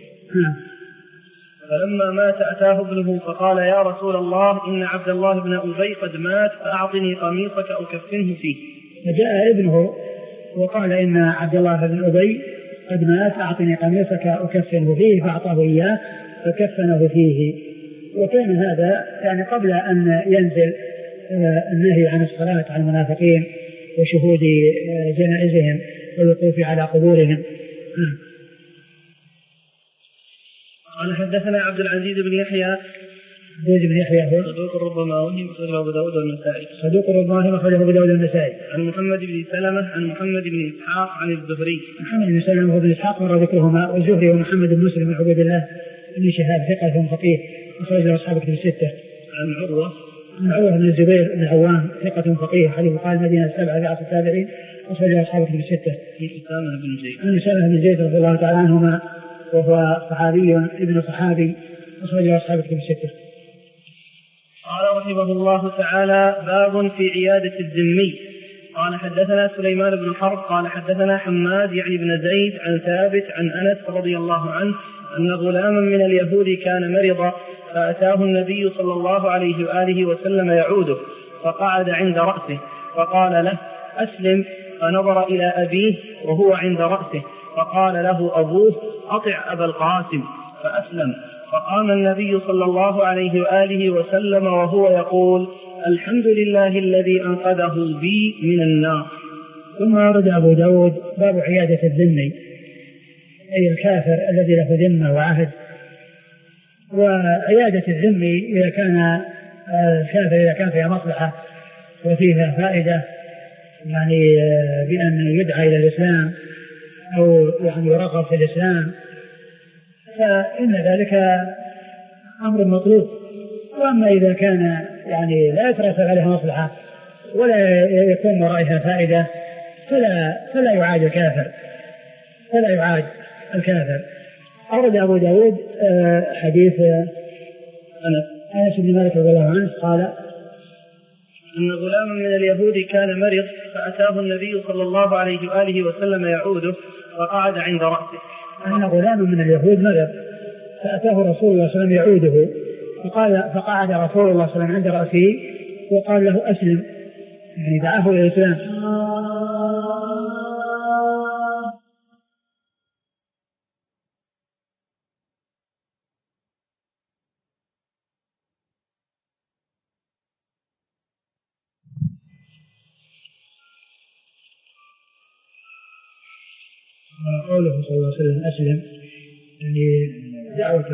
فلما مات أتاه ابنه فقال يا رسول الله إن عبد الله بن أبي قد مات فأعطني قميصك أكفنه فيه. فجاء ابنه وقال إن عبد الله بن أبي قد مات أعطني قميصك أكفنه فيه، فأعطاه إياه فكفنه فيه. وكان هذا يعني قبل أن ينزل النهي عن الصلاة على المنافقين وشهود جنائزهم والوقوف على قبورهم. قال حدثنا عبد العزيز بن يحيى عبد بن يحيى هو صدوق ربما وهم أخرجه أبو داود والنسائي صدوق ربما وهم أخرجه أبو داود والنسائي. عن محمد بن سلمة عن محمد بن إسحاق عن الزهري. محمد بن سلمة وابن إسحاق مر ذكرهما، والزهري ومحمد بن مسلم بن عبيد الله بن شهاب ثقة فقيه أخرجه أصحاب الكتب الستة. عن عروة عن عروة بن الزبير بن عوام ثقة فقيه حديث قال المدينة السبعة في عصر التابعين أخرجه أصحاب الكتب الستة. عن أسامة بن زيد عن أسامة بن زيد رضي الله تعالى عنهما وهو صحابي ابن صحابي أخرجه أصحاب الكتب الستة. قال رحمه الله تعالى: باب في عيادة الذمي. قال حدثنا سليمان بن حرب قال حدثنا حماد يعني بن زيد عن ثابت عن أنس رضي الله عنه أن غلاما من اليهود كان مرضا فأتاه النبي صلى الله عليه وآله وسلم يعوده فقعد عند رأسه فقال له: أسلم. فنظر إلى أبيه وهو عند رأسه فقال له أبوه: أطع أبا القاسم، فأسلم. فقام النبي صلى الله عليه وآله وسلم وهو يقول: الحمد لله الذي أنقذه بي من النار. ثم ورد أبو داود باب عيادة الذمي، أي الكافر الذي له ذمة وعهد. وعيادة الذمي إذا كان الكافر إذا كان فيها مصلحة وفيها فائدة، يعني بأن يدعى إلى الإسلام أو يعني يرغب في الإسلام، فإن ذلك أمر مطلوب. وأما إذا كان يعني لا يترتب عليها مصلحة ولا يكون ورائها فائدة فلا, فلا يعاد الكافر فلا يعاد الكافر. أورد أبو داود حديث أنس بن مالك رضي الله عنه قال: أن غلاما من اليهود كان مرض فأتاه النبي صلى الله عليه وآله وسلم يعوده فقعد عند رأسه. أن غلاما من اليهود مرض فأتاه رسول الله صلى الله عليه وسلم يعوده فقال فقعد رسول الله صلى الله عليه وسلم عند رأسه وقال له: أسلم، يعني دعاه إلى الإسلام. قوله صلى الله عليه وسلم أسلم يعني دعوة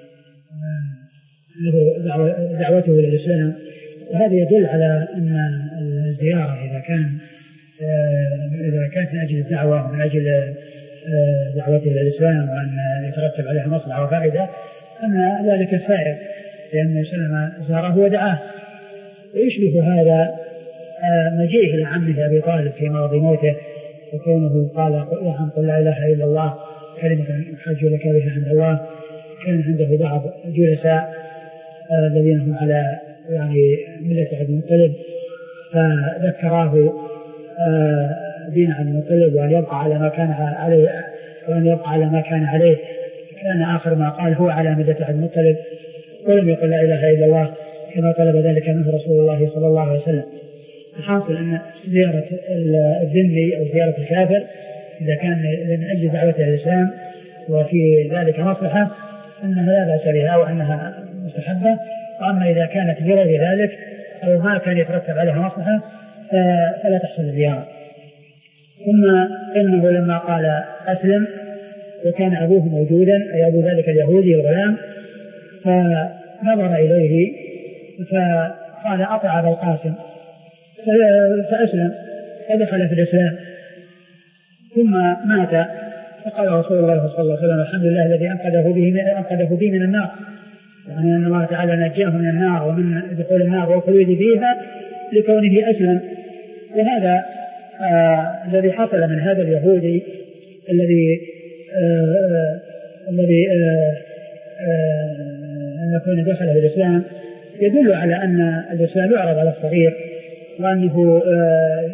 له دعوته إلى الإسلام، وهذا يدل على أن الزيارة إذا كان إذا كانت من أجل الدعوة من أجل دعوته إلى الإسلام وأن يترتب عليها مصلحة وفائدة أن ذلك سائر، لأن الإسلام زاره ودعاه. ويشبه هذا مجيء إلى عمه أبي طالب في مرض موته وكونه قال: يا عم قل لا إله إلا الله كلمة أحج لك بها عند الله. كان عنده بعض جلساء الذين هم على يعني ملة عبد المطلب فذكراه دين عبد المطلب وأن يبقى على ما كان عليه وأن يبقى على ما كان عليه. كان آخر ما قال: هو على ملة عبد المطلب، ولم يقل لا إله إلا الله كما طلب ذلك منه رسول الله صلى الله عليه وسلم. الحاصل أن زيارة الذمي أو زيارة الكافر إذا كان من أجل دعوة الإسلام وفي ذلك مصلحة أنها لا بأس بها وأنها مستحبة. وأما إذا كانت بغير ذلك أو ما كان يترتب عليها مصلحة فلا تحصل الزيارة. ثم إنه لما قال أسلم وكان أبوه موجودا أي أبو ذلك اليهودي الغلام فنظر إليه فقال: أطع أبا القاسم، فأسلم فدخل في الإسلام ثم مات. فقال رسول الله صلى الله عليه وسلم: الحمد لله الذي أنقذه به أنقذه به من النار، يعني أن الله تعالى نجاه من النار ومن دخول النار والخلود فيها لكونه أسلم. وهذا آه الذي حصل من هذا اليهودي الذي آه الذي آه آه أن يكون دخل في الإسلام يدل على أن الإسلام يعرض على الصغير وأنه آه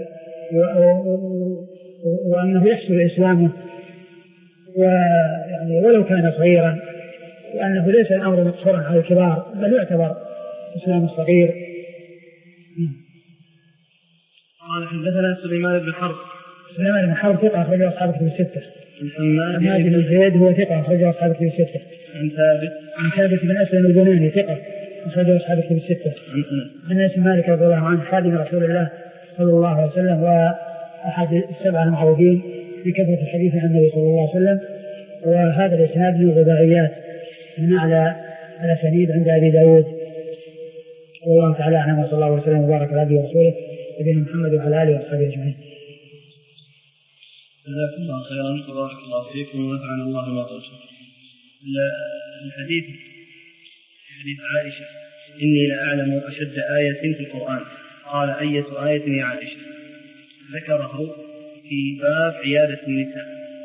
وأنه يحصل إسلامه ويعني ولو كان صغيرا، وأنه ليس الأمر مقصورا على الكبار بل يعتبر إسلام الصغير. قال حدثنا سليمان بن حرب. سليمان بن حرب ثقة أخرجه أصحاب كتب الستة. حماد بن زيد هو ثقة أخرجه أصحاب كتب الستة. عن ثابت عن ثابت بن أسلم البناني ثقة أخرجه أصحاب كتب الستة. عن أنس بن مالك رضي الله عنه خادم رسول الله صلى الله عليه وسلم وأحد السبعة المعروفين بكثرة الحديث عن النبي صلى الله عليه وسلم. وهذا الإسناد من الغبائيات من أعلى الأسانيد عند أبي داود. والله تعالى أعلم وصلى الله وسلم وبارك على نبينا ورسوله نبينا محمد وعلى آله وصحبه أجمعين. جزاكم الله خيرا وبارك الله فيكم ونفعنا الله ما قلتم. الحديث حديث عائشة: إني لأعلم أشد آية في القرآن. قال: أية آية يا عائشة؟ ذكره في باب عيادة النساء.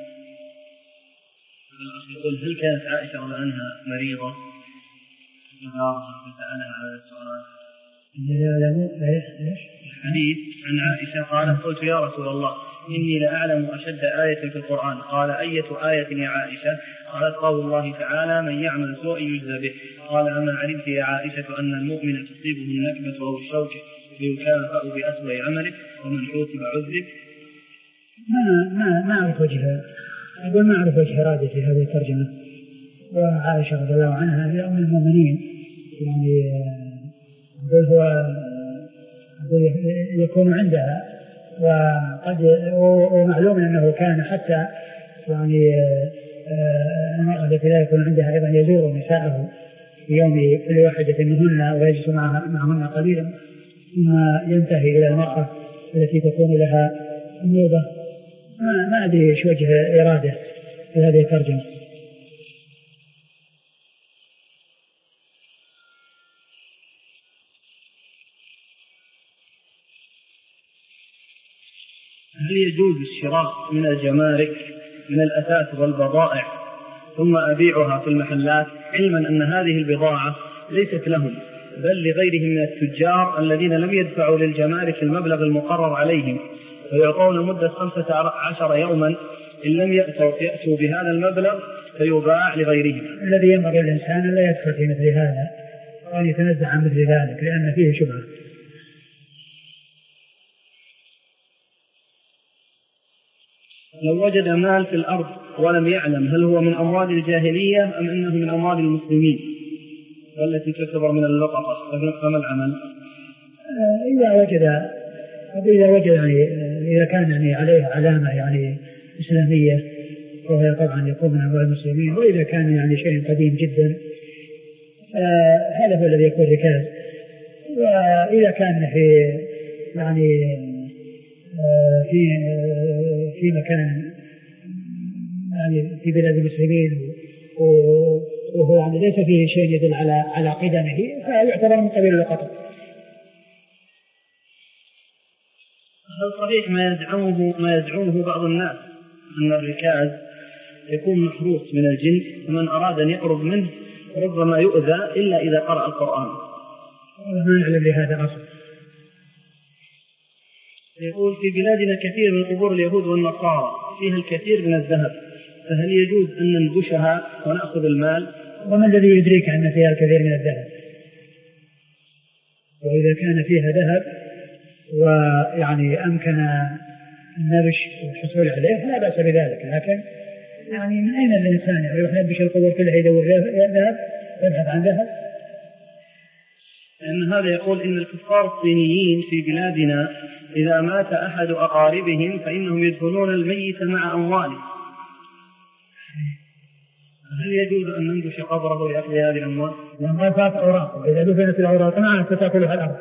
يقول: هل كانت عائشة رضي عنها مريضة فسألها على السؤال؟ لا يعلم ايش ايش حديث عن عائشة قالت قلت يا رسول الله إني لأعلم أشد آية في القرآن. قال أية آية يا عائشة؟ قالت قول الله تعالى من يعمل سوء يجزى به. قال أما علمت يا عائشة أن المؤمن تصيبه النكبة أو الشوكة فيكافأ بأسوأ عمله ومن حوسب عذب؟ ما ما ما أعرف وجهها، أقول ما أعرف وجه إرادة في هذه الترجمة. وعائشة رضي الله عنها هي أم المؤمنين، يعني أقول هو يكون عندها، وقد ومعلوم أنه كان حتى يعني المرأة التي لا يكون عندها أيضا يزور نساءه في يوم كل واحدة منهن ويجلس معهن قليلا ثم ينتهي إلى المرأة التي تكون لها نوبة. ما, ما أدري إيش وجه إرادة في هذه الترجمة. هل يجوز الشراء من الجمارك من الأثاث والبضائع ثم أبيعها في المحلات علما أن هذه البضاعة ليست لهم بل لغيرهم من التجار الذين لم يدفعوا للجمارك المبلغ المقرر عليهم فيعطون مدة خمسة عشر يوما إن لم يأتوا, يأتوا بهذا المبلغ فيباع لغيرهم؟ الذي ينبغي الإنسان لا يدخل في مثل هذا وأن يتنزع عن مثل ذلك لأن فيه شبهة. لو وجد مال في الأرض ولم يعلم هل هو من أموال الجاهلية أم أنه من أموال المسلمين والتي تعتبر من اللقطة فما العمل؟ إذا وجد إذا وجد يعني إذا كان يعني عليه علامة يعني إسلامية وهي طبعا يكون من أموال المسلمين، وإذا كان يعني شيء قديم جدا هذا هو الذي يكون ركاز. وإذا كان في يعني في في مكان يعني في بلاد المسلمين وهو يعني ليس فيه شيء يدل على على قدمه فيعتبر من قبيل اللقطة. هل صحيح ما يزعمه ما يزعمه بعض الناس أن الركاز يكون محروس من الجن ومن أراد أن يقرب منه ربما يؤذى إلا إذا قرأ القرآن؟ ما نعلم لهذا أصل. يقول في بلادنا كثير من قبور اليهود والنصارى فيها الكثير من الذهب، فهل يجوز أن ننبشها ونأخذ المال؟ وما الذي يدريك أن فيها الكثير من الذهب؟ وإذا كان فيها ذهب ويعني أمكن النبش والحصول عليه لا بأس بذلك، لكن يعني من أين الإنسان يعني يروح ينبش القبور كلها يدور ذهب يبحث عن ذهب؟ لأن هذا يقول إن الكفار الصينيين في بلادنا إذا مات أحد أقاربهم فإنهم يدفنون الميت مع أمواله، هل يجوز أن ننبش قبره لأخذ هذه الأموال؟ لأن قال فات أوراق، إذا دفنت الأوراق معها ستأكلها الأرض.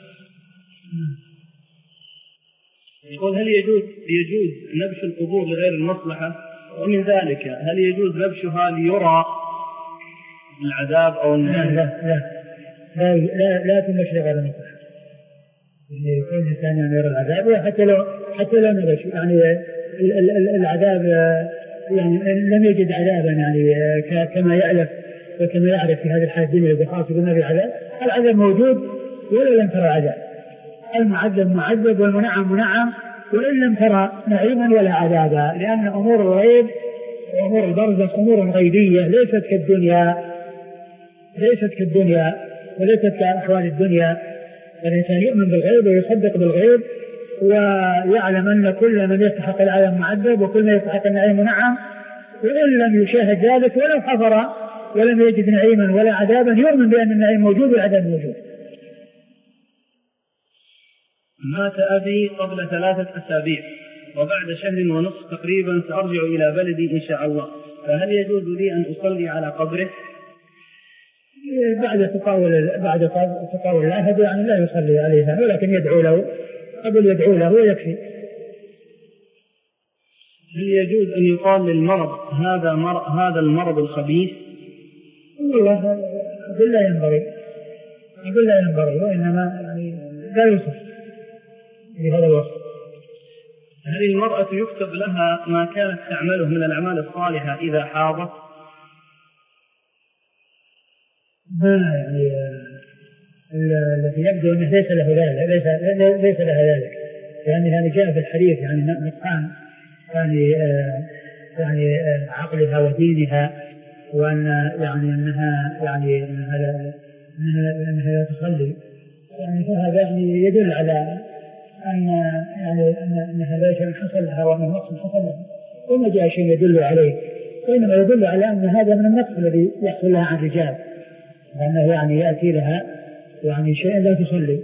يقول هل يجوز يجوز نبش القبور لغير المصلحة؟ ومن ذلك هل يجوز نبشها ليرى العذاب أو النار؟ لا لا لا لا, لا تنبش لغير المصلحة. كل إنسان يعني يرى العذاب وحتى لو حتى لو نبش يعني العذاب يعني لم يجد عذابا يعني كما يعرف وكما يعرف في هذه الحالة الدنيا بخاصة بالنبي عذاب، العذاب موجود ولا لم ترى عذاب، المعذب معذب والمنعم منعم وإن لم ترى نعيما ولا عذابا، لأن أمور الغيب وأمور البرزخ أمور غيبية ليست كالدنيا ليست كالدنيا وليست كأحوال الدنيا. الإنسان يؤمن بالغيب ويصدق بالغيب ويعلم أن كل من يستحق العذاب معذب وكل من يستحق النعيم منعم، وإن لم يشاهد ذلك ولو حضر ولم يجد نعيما ولا عذابا يؤمن بأن النعيم موجود والعذاب موجود. مات أبي قبل ثلاثة أسابيع وبعد شهر ونصف تقريبا سأرجع إلى بلدي إن شاء الله، فهل يجوز لي أن أصلي على قبره؟ بعد تطاول بعد تطاول العهد يعني لا يصلي عليها ولكن يدعو له، قبل يدعو له ويكفي. هل يجوز أن يقال للمرض هذا مر... هذا المرض الخبيث؟ والله أقول لا ينبغي أقول لا ينبغي وإنما يعني لا يوصف بهذا الوصف. هل المرأة يكتب لها ما كانت تعمله من الأعمال الصالحة إذا حاضت؟ ما يعني التي يبدو أنه ليس له ذلك ليس ليس لها ذلك، لأن هذا جاء في الحديث يعني نقصان يعني آه يعني آه عقلها ودينها، وأن يعني أنها يعني أنها لا, أنها أنها لا تصلي، يعني فهذا يعني يدل على أن يعني أنها لا شيء حصل لها وأن النقص حصل لها، وما جاء شيء يدل عليه، وإنما يدل على أن هذا من النقص الذي يحصل لها عن الرجال، لأنه يعني يأتي لها يعني شيء لا تصلي.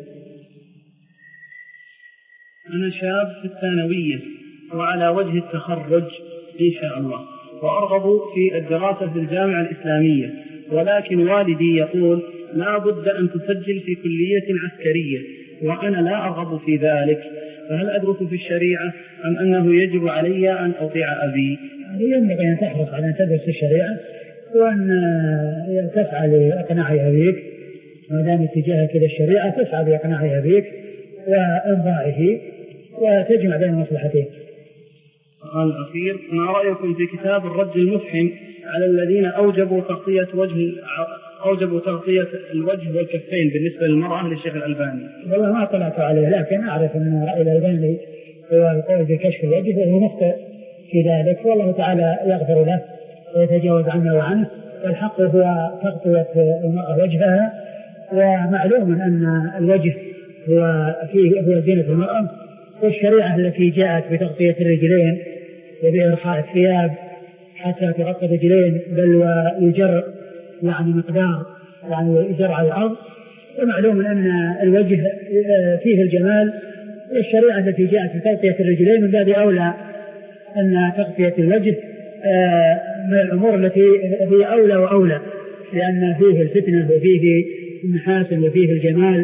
أنا شاب في الثانوية وعلى وجه التخرج إن شاء الله، وأرغب في الدراسة في الجامعة الإسلامية، ولكن والدي يقول لا بد أن تسجل في كلية عسكرية وأنا لا أرغب في ذلك، فهل أدرس في الشريعة أم أنه يجب علي أن أطيع أبي؟ ينبغي أن تحرص على أن تدرس الشريعة وأن تسعى لإقناع أبيك، ما دام اتجاهك إلى الشريعة تسعى لإقناع أبيك وإرضائه وتجمع بين مصلحتين. السؤال الأخير: ما رأيكم في كتاب الرد المفحم على الذين أوجبوا تغطية وجه أوجبوا تغطية الوجه والكفين بالنسبة للمرأة للشيخ الألباني؟ والله ما طلعت عليه، لكن أعرف أن رأي الألباني هو القول بكشف الوجه وهو مخطئ في ذلك، والله تعالى يغفر له ويتجاوز عنه وعنه، والحق هو تغطية المرأة وجهها، ومعلوم أن الوجه هو فيه هو زينة المرأة، والشريعة التي جاءت بتغطية الرجلين وبإرخاء الثياب حتى تغطي الرجلين بل ويجر يعني مقدار يعني يجر على الأرض، ومعلوم أن الوجه فيه الجمال، والشريعة التي جاءت بتغطية الرجلين من باب أولى أن تغطية الوجه من الأمور التي هي أولى وأولى، لأن فيه الفتنة وفيه المحاسن وفيه الجمال.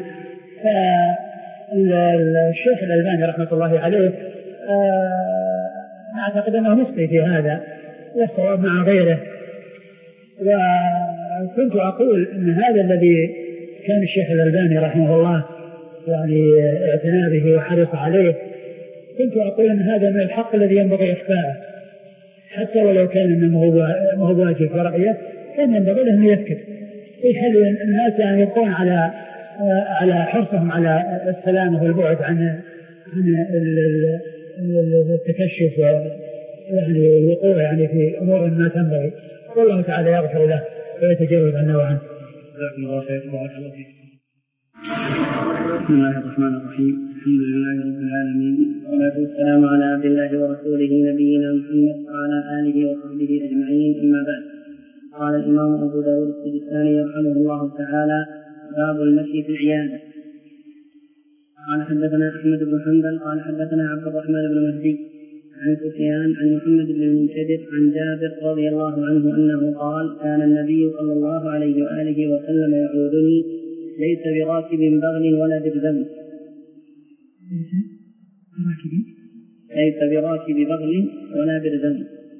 الشيخ الألباني رحمة الله عليه أعتقد أنه مخطئ في هذا والصواب مع غيره، وكنت أقول أن هذا الذي كان الشيخ الألباني رحمه الله يعني اعتنى به وحرص عليه، كنت أقول أن هذا من الحق الذي ينبغي إخفاءه، حتى ولو كان أنه هو واجب في رأيه كان ينبغي له يسكت، يخلي الناس يعني يبقون على على حرصهم على السلامة والبعد عن عن التكشف يعني الوقوع يعني في أمور ما تنبغي، والله تعالى يغفر له ويتجاوز عنه وعنه. بسم الله الرحمن الرحيم، الحمد لله رب العالمين، والصلاة والسلام على عبد الله ورسوله نبينا محمد وعلى آله وصحبه أجمعين، أما بعد. قال الإمام أبو داود السجستاني رحمه الله تعالى: باب المشي في العيادة. قال حدثنا أحمد بن حنبل قال حدثنا عبد الرحمن بن مهدي عن سفيان عن محمد بن المنكدر عن جابر رضي الله عنه أنه قال: كان النبي صلى الله عليه وآله وسلم يعودني ليس براكب بغل ولا برزم. ليس براكب بغل ولا برزم.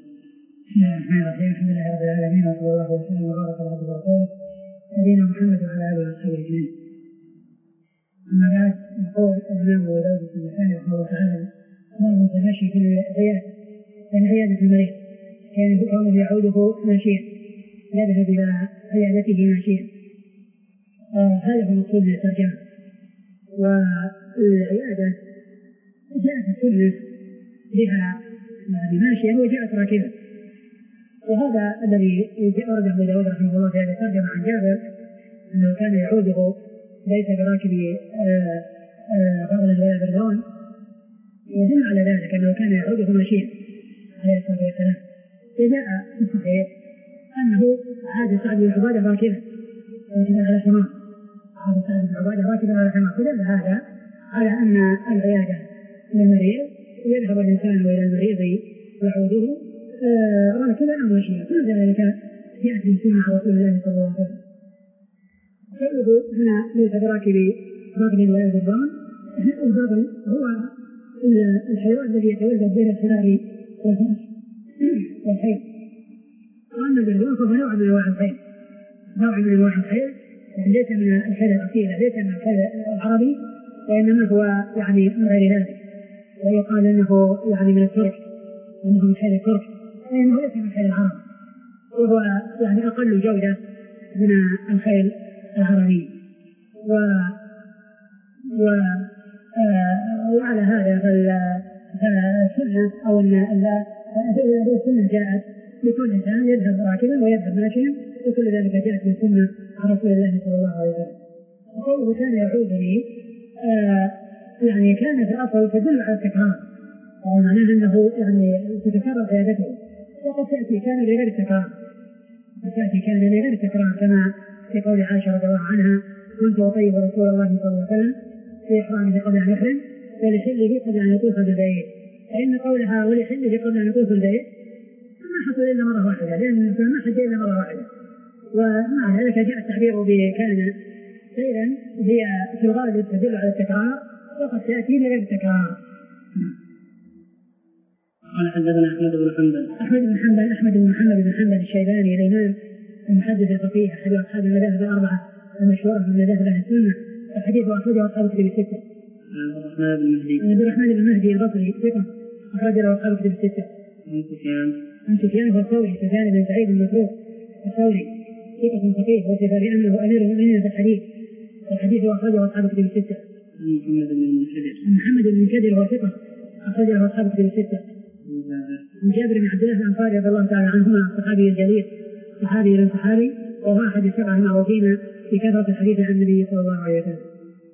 الحمد لله رب العالمين، وصلى الله وسلم وبارك على عبده ورسوله نبينا محمد وعلى اله وصحبه اجمعين. اما بعد، يقول الامام ابو داود السجستاني رحمه الله تعالى: باب المشي في العياده، يعني عياده المريض، كان كونه يعوده ماشيا يذهب الى عيادته ماشيا. آه هذا هو المقصود من الترجمه. والعياده جاءت السنه بها يعني ماشيا وجاءت راكبا، وهذا الذي أورده أبو داود رحمه الله في هذه الترجمة عن جابر أنه كان يعوده ليس براكب بغل ولا برزون، يدل على ذلك أنه كان يعوده ماشيا عليه الصلاة والسلام. فجاء في الصحيح أنه عاد سعد بن عبادة راكبا على حمار، عاد سعد بن عبادة راكبا على حمار، فدل هذا على أن العيادة للمريض يذهب الإنسان إلى المريض يعوده راكبا أو ماشيا، كل ذلك يأتي سنة رسول الله صلى الله عليه وسلم. قوله هنا ليس براكب بغل ولا برزون، البغل هو الحيوان الذي يتولد بين الحمار والخيل، وأما البرزون فهو نوع من أنواع الخيل، نوع من أنواع الخيل يعني ليس من الخيل الأصيلة، ليس من الخيل العربي، وإنما هو يعني من غير ذلك، ويقال أنه يعني من الترك، أنه من خيل الترك، لأنه ليس من خيل العرب، وهو يعني أقل جودة من الخيل العربي. و و وعلى هذا فالسنة أو السنة جاءت لكل إنسان يذهب راكبا ويذهب ماشيا، وكل ذلك جاءت بالسنة عن رسول الله صلى الله عليه وسلم. وقوله كان يعودني آه يعني كان في الأصل تدل على التكرار، ومعناه أنه يعني تتكرر عيادته، وقد تأتي كان لغير التكرار، قد تأتي كان لغير التكرار كما في قول عائشة رضي الله عنها: كنت أطيب رسول الله صلى الله عليه وسلم في إحرامه قبل أن يحرم ولحله قبل أن يطوف بالبيت. فإن قولها ولحله قبل أن يطوف بالبيت ما حصل إلا مرة واحدة، لأن الإنسان ما حج إلا مرة واحدة، ومع ذلك جاء التعبير بكان خيرا هي في الغالب تدل على التكرار، وقد تأتي لغير التكرار. قال حدثنا أحمد بن حنبل أحمد بن حنبل أحمد بن محمد بن حنبل الشيباني الإمام المحدث الفقيه أحد أصحاب المذاهب الأربعة المشهورة من مذاهب أهل السنة، الحديث أخرجه أصحاب الكتب الستة. عن عبد الرحمن بن مهدي عن عبد الرحمن بن مهدي البصري ثقة أخرج له أصحاب الكتب الستة. عن سفيان عن سفيان والثوري سفيان بن سعيد المسروق الثوري ثقة فقيه، وصف بأنه أمير المؤمنين في الحديث، الحديث أخرجه أصحاب الكتب الستة. عن محمد بن المنكدر عن محمد بن المنكدر وهو ثقة أخرج له أصحاب الكتب الستة. عن جابر بن عبد الله الأنصاري رضي الله تعالى عنهما الصحابي الجليل صحابي بن صحابي، وهو أحد السبعة المعروفين في كثرة الحديث عن النبي صلى الله عليه وسلم.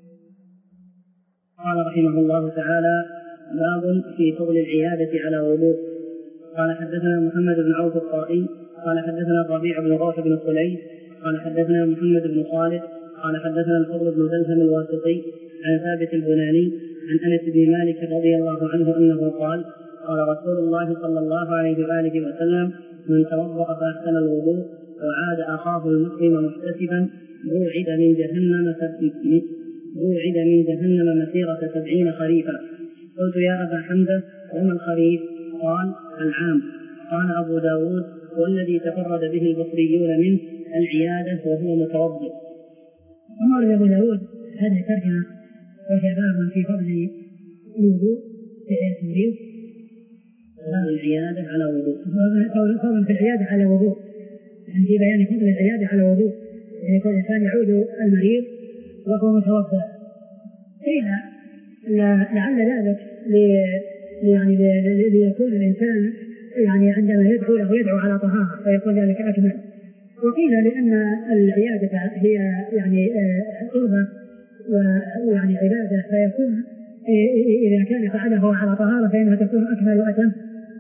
قال رحمه الله تعالى: باب في فضل العيادة على وضوء. قال حدثنا محمد بن عوف الطائي قال حدثنا الربيع بن روح بن سليم قال حدثنا محمد بن خالد قال حدثنا الفضل بن دلهم الواسطي عن ثابت البناني عن أنس بن مالك رضي الله عنه أنه قال: قال رسول الله صلى الله عليه وآله وسلم: من توضأ فأحسن الوضوء وعاد أخاه المسلم محتسبا بوعد من جهنم بوعد من جهنم مسيرة سبعين خريفا. قلت: يا أبا حمزة وما الخريف؟ قال: العام. قال أبو داود: والذي تفرد به البصريون منه العيادة وهو متوضئ. أمر أبو داود هذه الترجمة وهي باب في فضل الوضوء في عيادة المريض، العيادة على وضوء، فضل في العيادة على وضوء، يعني في بيان فضل العيادة على وضوء، يعني كل إنسان يعود المريض وهو متوضئ. قيل لعل ذلك يعني ليكون الإنسان يعني عندما يدعو له يدعو على طهارة فيكون ذلك أكمل، وقيل لأن العيادة هي يعني قربة ويعني عبادة، فيكون إذا كان فعله على طهارة فإنها تكون أكمل وأتم.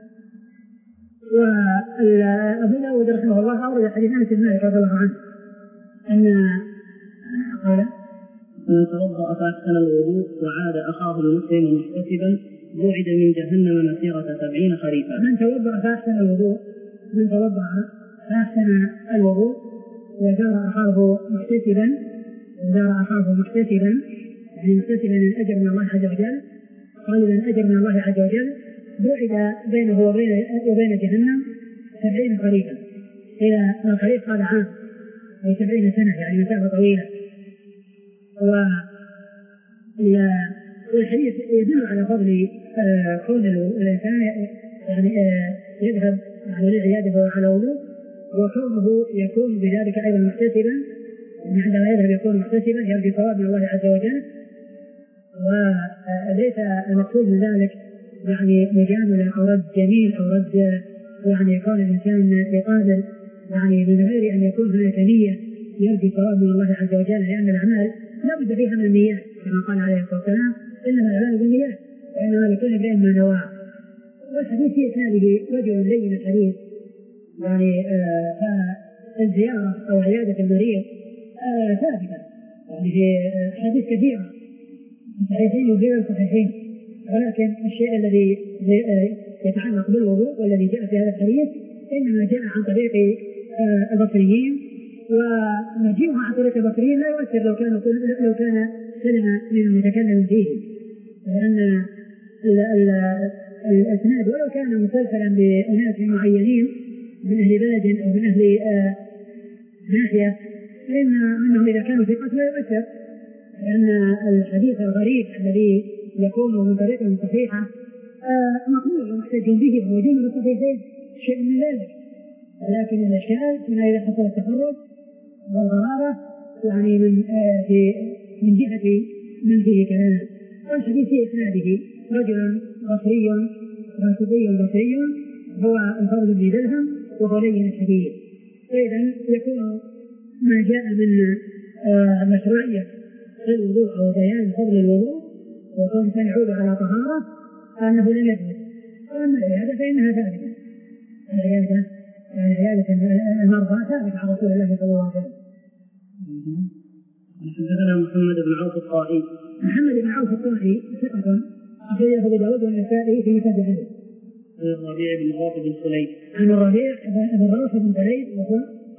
وأبو داود رحمه الله أورد حديث أنس بن مالك رضي الله عنه أن قال: من توضأ فأحسن الوضوء وعاد أخاه المسلم محتسبا بوعد من جهنم مسيرة سبعين خريفا. من توضأ فأحسن الوضوء من توضأ فأحسن الوضوء وزار أخاه محتسبا وزار أخاه محتسبا يعني محتسبا الأجر من الله عز وجل، طالبا الأجر من الله عز وجل، بوعد بينه وبين وبين جهنم سبعين خريفا. إلى الخريف قال عام أي سبعين سنة، يعني مسافة طويلة. والحديث يدل على فضل كون الإنسان يعني يذهب على العيادة وهو على وضوء، وكونه يكون بذلك أيضا محتسبا، يعني عندما يذهب يكون محتسبا يرجو ثواب من الله عز وجل. وليس المقصود من ذلك يعني مجاملة أو رد جميل أو رد يعني كون الإنسان يقابل يعني من غير أن يكون هناك نية يرجو ثواب من الله عز وجل، لأن الأعمال لا بد فيها من النيات كما قال عليه الصلاة والسلام: إنما الأعمال بالنيات وإنما لكل امرئ ما نوى. والحديث في إسناده رجل لين الحديث، يعني آه فالزيارة أو عيادة المريض آه ثابتة يعني في حديث كثيرة صحيحين وغير الصحيحين، ولكن الشيء الذي يتعلق بالوضوء والذي جاء في هذا الحديث إنما جاء عن طريق آه البصريين، ومجيئه عن طريق البصريين لا يؤثر لو كان لو كان كلمة من المتكلم فيه، لأن الإسناد ولو كان مسلسلا بأناس معينين من أهل بلد أو من أهل آه ناحية، فإن أنهم إذا كانوا ثقات لا يؤثر، لأن الحديث الغريب الذي يكون من طريقة صحيحة آه مقبول ومحتج به وموجود في الصحيحين شيء من ذلك. لكن الأشياء هنا إذا حصل التفرد والغرابة يعني من آه في من جهة من فيه كلام. والحديث في إسناده رجل بصري راشدي بصري هو الفضل بن درهم وهو لين الحديث. فإذا يكون ما جاء من آه مشروعية الوضوء أو بيان فضل الوضوء وكون كان يعود على طهارة فأنه لم يثبت. وأما العيادة فإنها ثابتة. العيادة يعني عيادة المرضى ثابتة على رسول الله صلى الله عليه وسلم. حدثنا محمد بن عوف الطائي. محمد بن عوف الطائي ثقة أخرجه أبو داود والنسائي في مسند علي. عن الربيع بن رافع بن سليم. عن الربيع بن رافع بن سليم وهو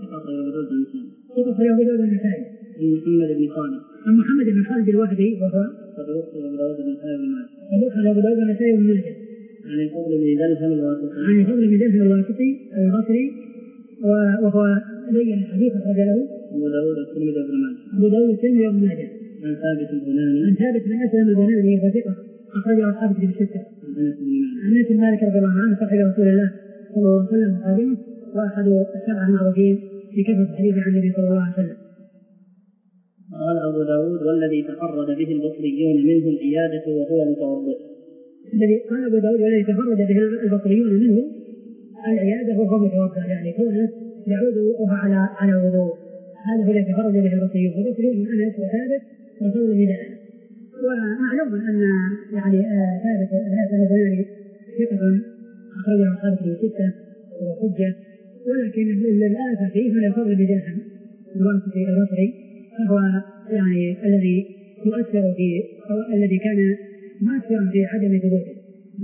ثقة أبو داود والنسائي. عن محمد بن خالد. عن محمد بن خالد الوهبي وهو صدوق أبو داود والنسائي بن ماجه. صدوق أبو داود والنسائي بن ماجه. عن الفضل بن دلهم الواسطي. عن الفضل بن دلهم الواسطي البصري وهو لين الحديث أخرج له أبو داود والترمذي وابن ماجه. أبو داود والترمذي وابن ماجه. عن ثابت البناني. عن ثابت بن أسلم البناني وهو ثقة أخرجه أصحاب كتب الستة. عن أنس بن مالك رضي الله عنه صاحب رسول الله صلى الله عليه وسلم وقاله وأحد السبعة المعروفين في كثرة الحديث عن النبي صلى الله عليه وسلم. قال أبو داود والذي تفرد به البصريون منه العيادة وهو متوضئ. الذي قال أبو داود والذي تفرد به البصريون منه العيادة وهو متوضئ يعني كونه يعود وهو على على الوضوء. هذا هو الذي تفرد به البصريون. البصريون من أنس وثابت وفضل بن دلهم. ومعلوم أن يعني ثابت هذا البيان ثقة أخرجه أصحاب كتب الستة وحجة ولكن الآن فيه من الفضل بن دلهم الواسطي البصري فهو يعني الذي يؤثر في أو الذي كان مؤثرا في عدم ثبوته.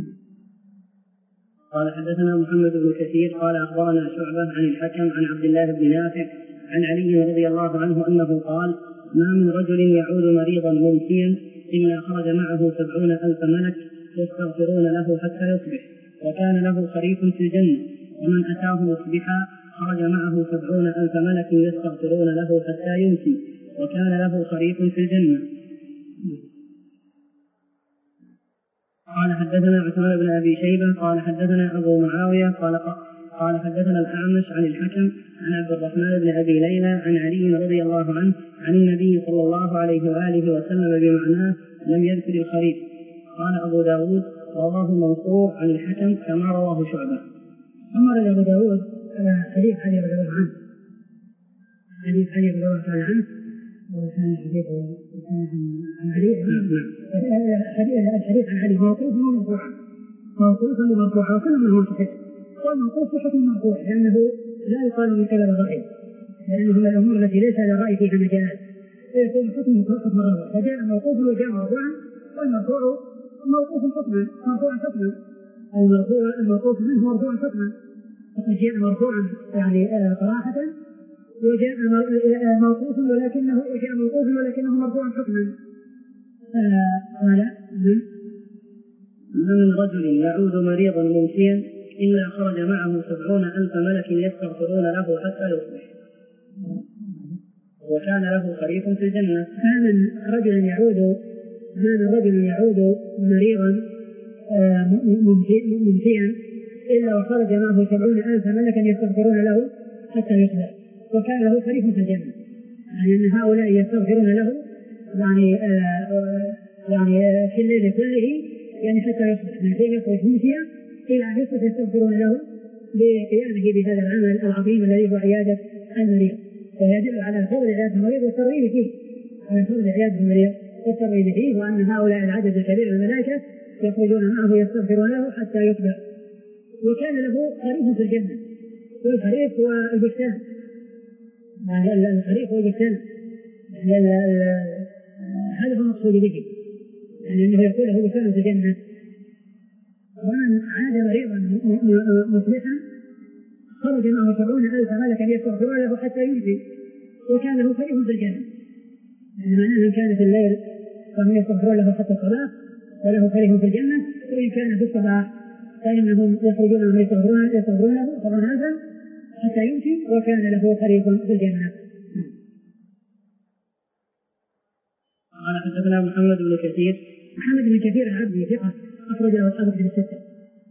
قال حدثنا محمد بن كثير قال أخبرنا شعبة عن الحكم عن عبد الله بن نافع عن علي رضي الله عنه أنه قال ما من رجل يعود مريضا ممسيا إلا خرج معه سبعون ألف ملك يستغفرون له حتى يصبح وكان له خريف في الجنة ومن أتاه مصبحا خرج معه سبعون ألف ملك يستغفرون له حتى يمسي وكان له خريف في الجنة. قال حدثنا عثمان بن أبي شيبة قال حدثنا أبو معاوية قال قال حدثنا الأعمش عن الحكم عن عبد الرحمن بن أبي ليلى عن علي رضي الله عنه عن النبي صلى الله عليه وآله وسلم بمعناه لم يذكر الخريف. قال أبو داود رواه منصور عن الحكم كما رواه شعبة. أمر أبو داود حديث علي رضي الله عنه حديث علي رضي الله عنه وكان حديث عن علي الحديث عن علي موقوف ومرفوع موقوف ومرفوع وكل من هو صحيح والموقوف بحكم مرفوع لأنه لا يقال من قبل الرأي لأنه من الأمور التي ليس للرأي فيها مجال فيكون حكم حكم الرأي فجاء موقوف وجاء مرفوعا والمرفوع موقوف حكما مرفوع حكما المرفوع الموقوف منه مرفوع حكما فقد جاء مرفوعا يعني صراحة وجاء موقوف ولكنه وجاء موقوف ولكنه مرفوع حكما. قال ما من رجل يعود مريضا ممسيا إلا خرج معه سبعون ألف ملك يستغفرون له حتى يصبح وكان له خريف في الجنة. ما من رجل يعود ما من رجل يعود مريضا ممسيا إلا وخرج معه سبعون ألف ملكا يستغفرون له حتى يصبح وكان له خريف في الجنة. يعني أن هؤلاء يستغفرون له يعني آه يعني في الليل كله يعني حتى يصبح من حين يخرج ممسيا إلى أن يصبح يستغفرون له بقيامه بهذا العمل العظيم الذي هو عيادة المريض. فيدل على فضل عيادة المريض والترغيب فيه على فضل عيادة المريض والترغيب فيه وأن هؤلاء العدد الكبير من الملائكة يخرجون معه يستغفرون له حتى يصبح وكان له خريف في الجنة. والخريف هو البستان الخريف هو البستان هذا هو المقصود به يعني أنه يقول له بستان في الجنة. ومن عاد مريضا مصلحا خرج معه سبعون ألف ملكا يستغفرون له حتى يمسي وكان له خريف في الجنة. يعني معناه إن كان في الليل فهم يستغفرون له حتى الصباح وله خريف في الجنة وإن كان في الصباح فإنهم يخرجون وهم يستغفرون يستغفرون له سبعون ألفا حتى يمشي وكان له خريف في الجنة. قال حدثنا محمد بن كثير محمد بن كثير العبدي ثقة أخرج له أصحاب كتب الستة.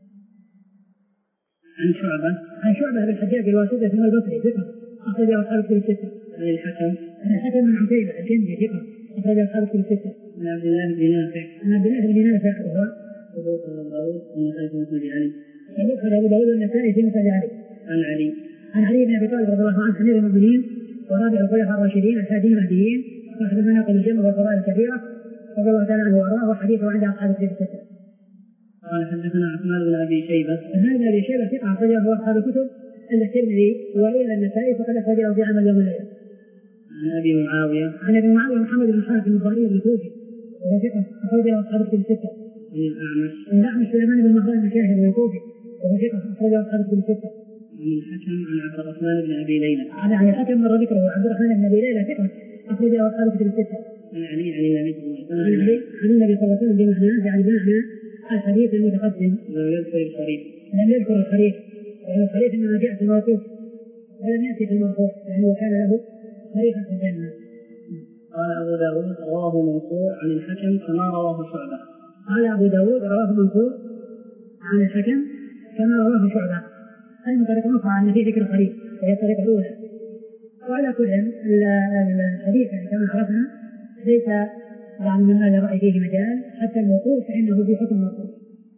عن شعبة عن شعبة بن الحجاج الواسطي البصري ثقة أخرج له أصحاب كتب الستة. عن الحكم عن الحكم بن عتيبة الكندي ثقة أخرج أصحاب الكتب الستة. عن عبد الله بن نافع عن عبد الله بن نافع وهو صدوق أبو داود والنسائي في مسند علي. صدوق أبو داود والنسائي في مسند علي. عن علي عن علي بن أبي طالب رضي الله عنه أمير المؤمنين ورابع الخلفاء الراشدين الهادي المهديين صاحب المناقب الجمة والفضائل الكبيرة رضي الله تعالى عنه وأرضاه وحديثه عند أصحاب الكتب الستة. قال حدثنا عثمان بن أبي شيبة. عثمان بن أبي شيبة ثقة أخرجه أصحاب الكتب إلا الترمذي وإلا النسائي فقد أخرجه في عمل يوم الليلة. عن أبي معاوية عن أبي معاوية محمد بن حاتم الضرير الكوفي وهو ثقة أخرجه أصحاب الكتب الستة. عن الأعمش عن الأعمش سليمان بن مهران الشاهد الكوفي وهو ثقة أخرجه أصحاب الكتب الستة. عن الحكم عن عبد الرحمن بن أبي ليلى. عن الحكم مر ذكره عبد الرحمن بن أبي ليلى ثقة أخرجه أصحاب الكتب الستة. عن علي عن النبي صلى الله عليه وسلم. عن علي عن النبي صلى الله عليه وسلم بمعناه يعني بمعنى الحديث المتقدم. لم يذكر الخريف. لم يذكر الخريف يعني الخريف إنما جاء في الموقوف ولم يأتي في المرفوع يعني وكان له خريفا في الجنة. قال أبو داود رواه منصور عن الحكم كما رواه شعبة. قال أبو داود رواه منصور عن الحكم كما رواه شعبة. أي طريقة أخرى أن في ذكر خريف وهي الطريقة الأولى. وعلى كل الحديث كما عرفنا ليس يعني مما لا رأي فيه مجال حتى الموقوف فإنه في حكم الموقوف.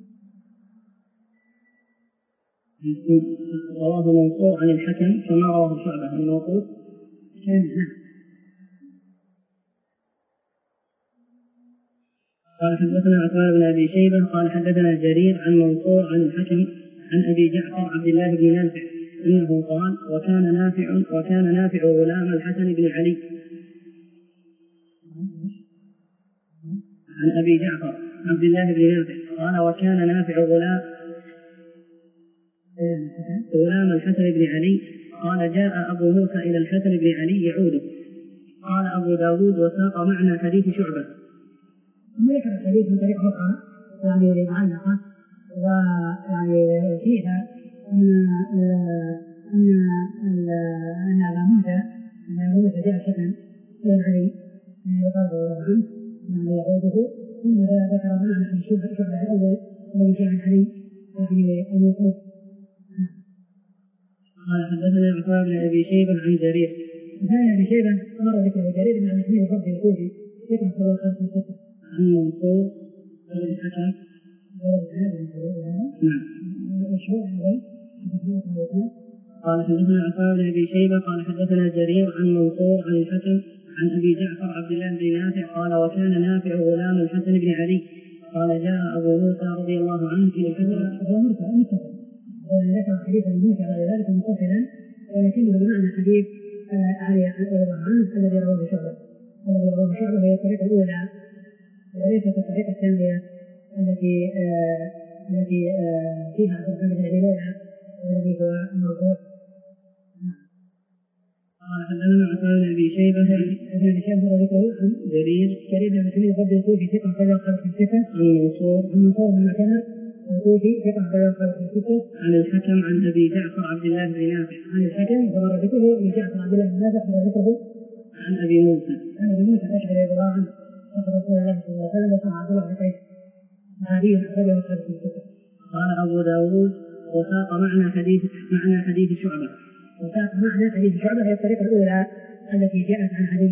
رواه منصور عن الحكم كما رواه شعبة الموقوف. قال حدثنا عثمان بن أبي شيبة قال حدثنا جرير عن منصور عن الحكم عن أبي جعفر عبد الله بن نافع إنه قال وكان نافع وكان نافع غلام الحسن بن علي. عن أبي جعفر عبد الله بن نافع قال وكان نافع غلام غلام الحسن بن علي قال جاء أبو موسى إلى الحسن بن علي يعوده. قال أبو داود وساق معنى حديث شعبة. ثم ذكر الحديث من طريقة أخرى يعني معلقة ويعني فيها أن أن أن أبا موسى أن أبا موسى جاء الحسن بن علي رضي الله عنه يعني يعوده ثم ذكر معنى حديث شعبة الأول الذي جاء عن علي يعني الموقوف. قال حدثنا عثمان بن أبي شيبة عن جرير. عثمان بن أبي شيبة مر ذكره جرير بن عبد الحميد الفضل الكوفي ذكر صلى الله عليه وسلم. عن منصور عن الحكم. نعم. قال حدثنا عثمان بن أبي شيبة قال حدثنا جرير عن منصور عن الحكم عن أبي جعفر عبد الله بن نافع قال وكان نافع غلام الحسن بن علي قال جاء أبو موسى رضي الله عنه إلى الحسن. هو مرسل ذكر حديث موسى على ذلك متصلا ولكنه بمعنى حديث علي رضي الله عنه الذي رواه شعبة الذي رواه شعبة هي الطريقة الأولى وليست الطريقة الثانية التي آه التي آه فيها عبد الرحمن بن أبي ليلى الذي هو المرفوع. قال حدثنا عثمان بن أبي شيبة عثمان بن شيبة مر ذكره عن جرير جرير بن عبد الحميد الفضل الكوفي ثقة أخرجه أصحاب الكتب الستة. عن منصور عن منصور بن معتمر الكوفي ثقة أخرجه أصحاب الكتب الستة. عن الحكم عن أبي جعفر عبد الله بن نافع. عن الحكم ومر ذكره أبي جعفر عبد الله بن نافع مر ذكره عن أبي موسى عن أبي موسى الأشعري رضي الله عنه صاحب رسول الله صلى الله عليه وسلم وصنع عبد الله بن قيس صحابي أخرجه أصحاب الكتب الستة. قال أبو داود وساق معنى حديث معنى حديث شعبة. وساق معنى حديث شعبة هي الطريقة الأولى التي جاءت عن علي.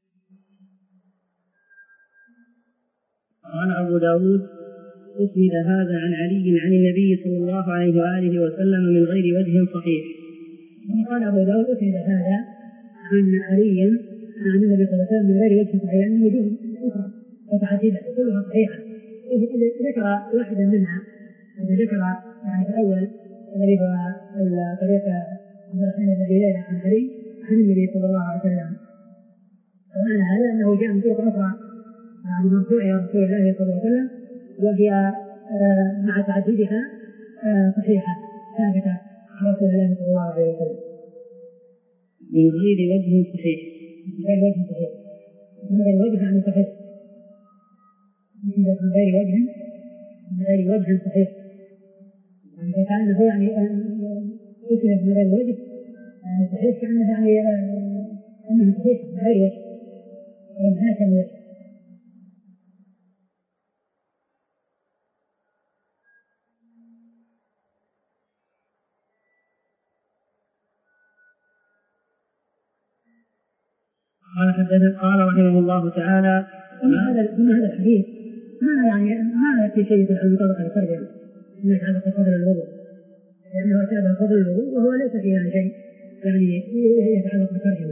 قال أبو داود أسند هذا عن علي عن النبي صلى الله عليه وآله وسلم من غير وجه صحيح. قال أبو داود أسند هذا عن علي عن النبي صلى الله عليه وسلم من غير وجه صحيح يعني وجوه أخرى متعددة كلها صحيحة. ذكر واحدا منها ذكر يعني في الأول الذي هو طريقة عبد الرحمن بن أبي ليلى عن علي عن النبي صلى الله عليه وسلم. ومعنى هذا أنه جاء من طرق أخرى يعني مرفوعة إلى رسول الله صلى الله عليه وسلم وهي مع تعددها صحيحة ثابتة عن رسول الله صلى الله عليه وسلم من غير وجه صحيح. من غير وجه صحيح من غير وجه يعني صحيح من غير وجه من غير وجه صحيح يعني كأنه يعني أسلم من غير وجه يعني صحيح كأنه يعني أنه صحيح من غير وجه ومن هذا الوجه. قال حدثنا قال رحمه الله تعالى ثم هذا ثم هذا الحديث ما يعني ما في شيء عن طبقة الترجمة ما يتعلق بفضل الوضوء، لأنه أتى بفضل الوضوء وهو ليس فيه يعني شيء يعني يتعلق بالترجمة.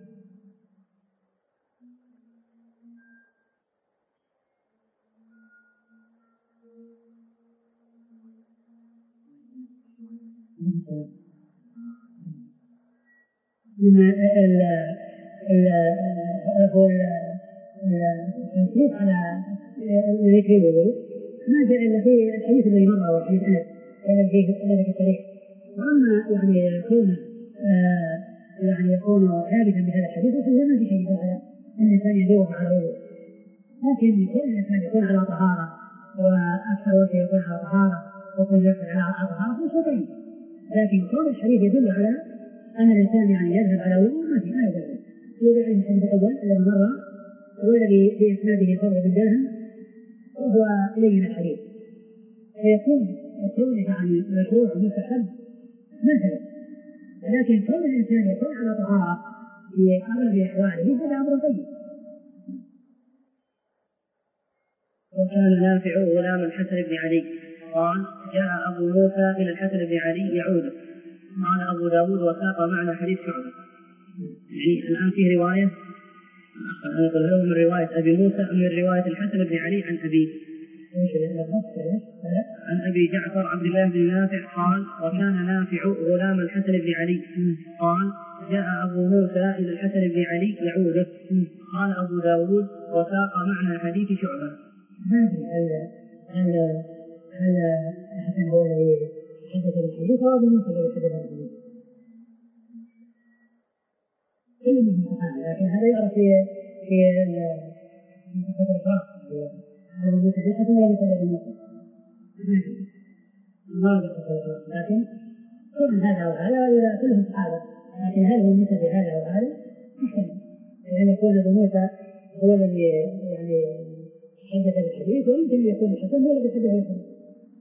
من التنصيص على ذكر الوضوء ما جاء إلا في الحديث الذي مر وحديث أنس الذي فيه ذلك الطريق. وأما يعني يكون يعني يكون ثابتا بهذا الحديث فهذا ما في شيء على أن الإنسان يدور على الوضوء، لكن كل الإنسان يكون على طهارة وأكثر وقت يكون على طهارة وكل يكون على طهارة فهو طيب، لكن كل الحديث يدل على أن الإنسان يعني يذهب على وضوء ما في ما يدل. يدل على الحديث الأول الذي مر والذي في إسناده فضل بن درهم وهو إليه الحديث، فيكون كونه يعني مشروع مستحب مثلا، لكن كل الإنسان يكون على طهارة في أغلب أحواله هذا أمر طيب. وكان نافع غلام الحسن بن علي قال جاء أبو موسى إلى الحسن بن علي يعوده. قال أبو داود وساق معنى حديث شعبة. يعني الآن فيه رواية نقول له من رواية أبي موسى من رواية الحسن بن علي عن أبيه عن أبي جعفر عبد الله بن نافع قال وكان نافع غلام الحسن بن علي قال جاء أبو موسى إلى الحسن بن علي يعوده. قال أبو داود وساق معنى حديث شعبة. هل هل الحسن هو الذي حدث الحديث أو أبو موسى الذي حدث الحديث؟ كل منهم صحابي، لكن هذا يعرف في في في الإخلاص هذا موسى الحسن ولا موسى الذي موسى ما يعرف الإخلاص، لكن كل هذا وهذا كلهم صحابة، لكن هل هو موسى بهذا وهذا محتمل لأن يكون أبو موسى هو الذي يعني حدث الحديث ويمكن أن يكون الحسن هو الذي حدث الحديث.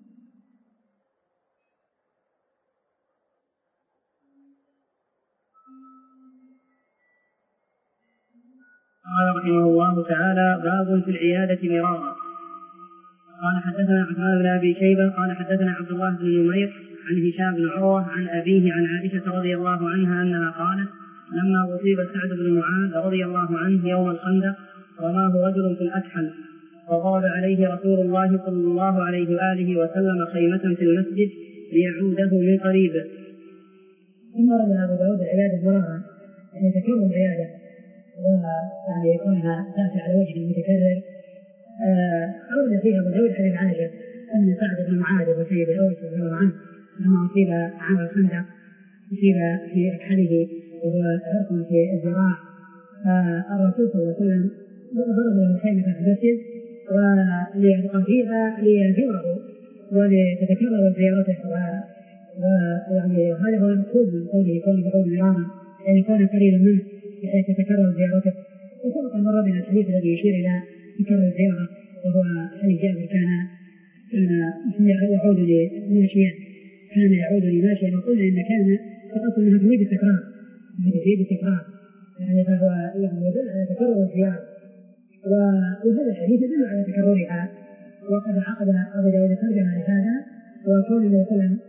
قال رحمه الله تعالى باب في العيادة مرارا. قال حدثنا عثمان بن أبي شيبة قال حدثنا عبد الله بن نمير عن هشام بن عروة عن أبيه عن عائشة رضي الله عنها أنها قالت لما أصيب سعد بن معاذ رضي الله عنه يوم الخندق رماه رجل في الأكحل فضرب عليه رسول الله صلى الله عليه وآله وسلم خيمة في المسجد ليعوده من قريب. ثم رد أبو داود العيادة مرارا أن يتكرر العيادة ويعني يكونها تأتي على وجه المتكرر. أورد فيها أبو داود حديث عائشة أن سعد بن معاذ وسيد الأوس رضي الله عنه لما أصيب عام الخندق أصيب في أكحله وهو عرق في الذراع، فالرسول صلى الله عليه وسلم ضرب له خيمة في المسجد وليعتق فيها ليزوره ولتتكرر زيارته، ويعني هذا هو المقصود من قوله كون يعود مرارا يعني يكون قريبا منه بحيث تتكرر زيارته. وسبق المرة من الحديث الذي يشير إلى تكرر الزيارة وهو حديث جابر كان كان يعود لماشيا كان يعود لماشيا وقلنا إن كان فأصل أنها تريد التكرار تريد التكرار يعني فهو يعني يدل على تكرر الزيارة، وهذا الحديث يدل على تكررها. وقد عقد أبو داود ترجمة لهذا وكون النبي صلى الله عليه وسلم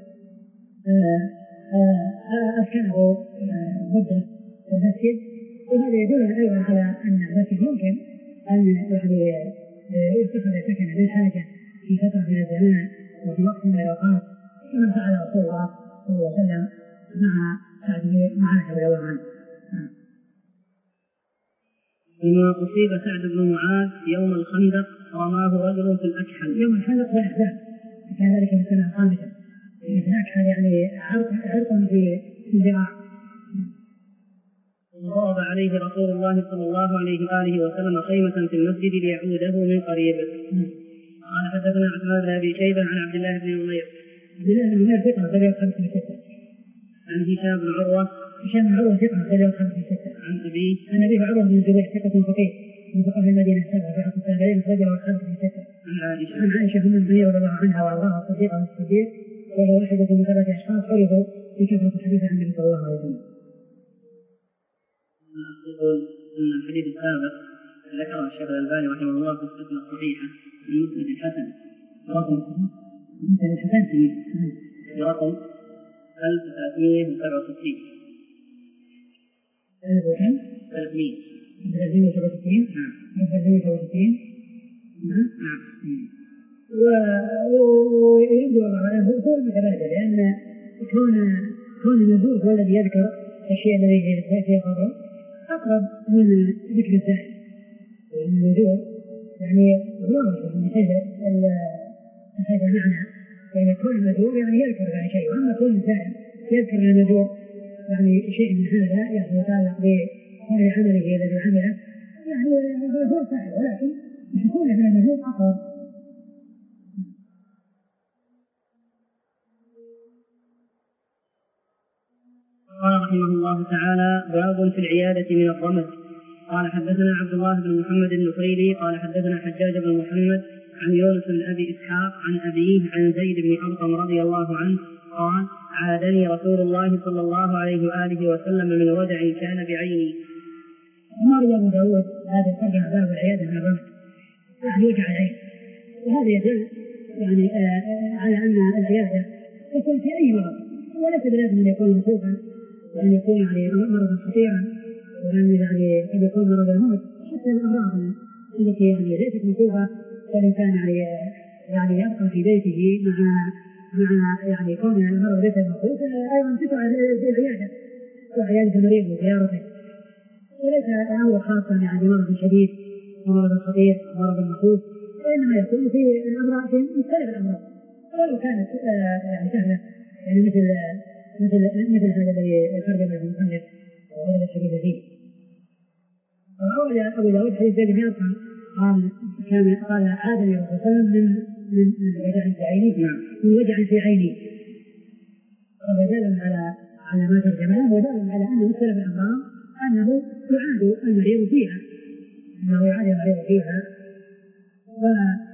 أسكنه مدة في المسجد، وهذا يدل أيضا على أن المسجد يمكن أن يعني يتخذ سكنا للحاجة في فترة من الزمان وفي وقت من الأوقات كما فعل رسول الله صلى الله عليه وسلم مع سعد بن معاذ رضي الله عنه. لما أصيب سعد بن معاذ يوم الخندق رماه رجل في الأكحل. يوم الخندق هو الأحزاب كان ذلك في السنة الخامسة، في الأكحل يعني عرق في الذراع. وضرب عليه رسول الله صلى الله عليه وآله وسلم خيمة في المسجد ليعوده من قريب. قال حدثنا عثمان بن أبي شيبة عن عبد الله بن نمير عبد الله بن نمير ثقة غير خمسة من ستة. عن هشام بن عروة هشام بن عروة ثقة غير خمسة من ستة. عن أبيه عن أبيه عروة بن الزبير ثقة فقيه من فقهاء المدينة السبعة في عصر التابعين رجل خمسة من ستة. عن عائشة عن عائشة أم المؤمنين رضي الله عنها وأرضاها الصديقة والصديق وهو واحدة من ثلاثة أشخاص عرفوا في كثرة الحديث عن النبي صلى الله عليه وسلم. أن الحديث السابق ذكره الشيخ الألباني رحمه الله في السنة الصحيحة من مسند الحسن برقم برقم ألف وثلاثمائة وسبعة وستين. ألف وكم؟ ثلاثمائة. ثلاثمائة وسبعة وستين. نعم. ثلاثمائة وسبعة وستين. نعم. نعم. ويبدو هو المتبادل لأن كون كون النزول هو الذي يذكر الشيء الذي فيه خبر أقرب من ذكر الزائد. النزول يعني واضح من حيث من حيث المعنى، يعني كل النزول يعني يذكر عن شيء، وأما كل الزائد يذكر النزول يعني شيء من هذا يعني يتعلق بقدر عمله الذي عمله، يعني هو سهل، ولكن يكون من النزول أقرب. قال رحمه الله تعالى: باب في العيادة من الرمد. قال حدثنا عبد الله بن محمد النفيلي قال حدثنا حجاج بن محمد عن يونس بن أبي إسحاق عن أبيه عن زيد بن أرقم رضي الله عنه قال: عادني رسول الله صلى الله عليه وآله وسلم من وجع كان بعيني. أمر أبو داود هذا ترجع باب العيادة من الرمد، يعني وجع العين، وهذا يدل يعني آه على أن العيادة تكون في أي مرض، وليس بلازم أن يكون مخوفا وأن يكون يعني مرضا خطيرا وأن يعني قد يكون مرض الموت. حتى الأمراض التي يعني ليست مخوفة فالإنسان يعني يعني يبقى في بيته مع مع يعني كون المرض ليس مخوف أيضا تسعى للعيادة وعيادة المريض وزيارته، وليس الأمر خاصا يعني مرض شديد ومرض خطير ومرض مخوف، وإنما يكون في الأمراض في مختلف الأمراض ولو كانت يعني سهلة، يعني مثل مثل مثل هذا الذي ترجم له المؤلف وهذا الحديث فيه. وروى أبو داود حديث زيد بن أرقم قال كان قال عادني الرسول صلى الله عليه وسلم من من من وجع في عيني من وجع في عيني، ودل على على ما ترجمه، ودل على أن مختلف الأمراض أنه يعاد المريض فيها أنه يعاد المريض فيها. و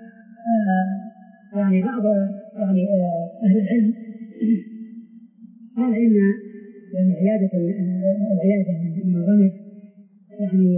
يعني بعض يعني أهل العلم قال إن يعني عيادة العيادة من الرمد يعني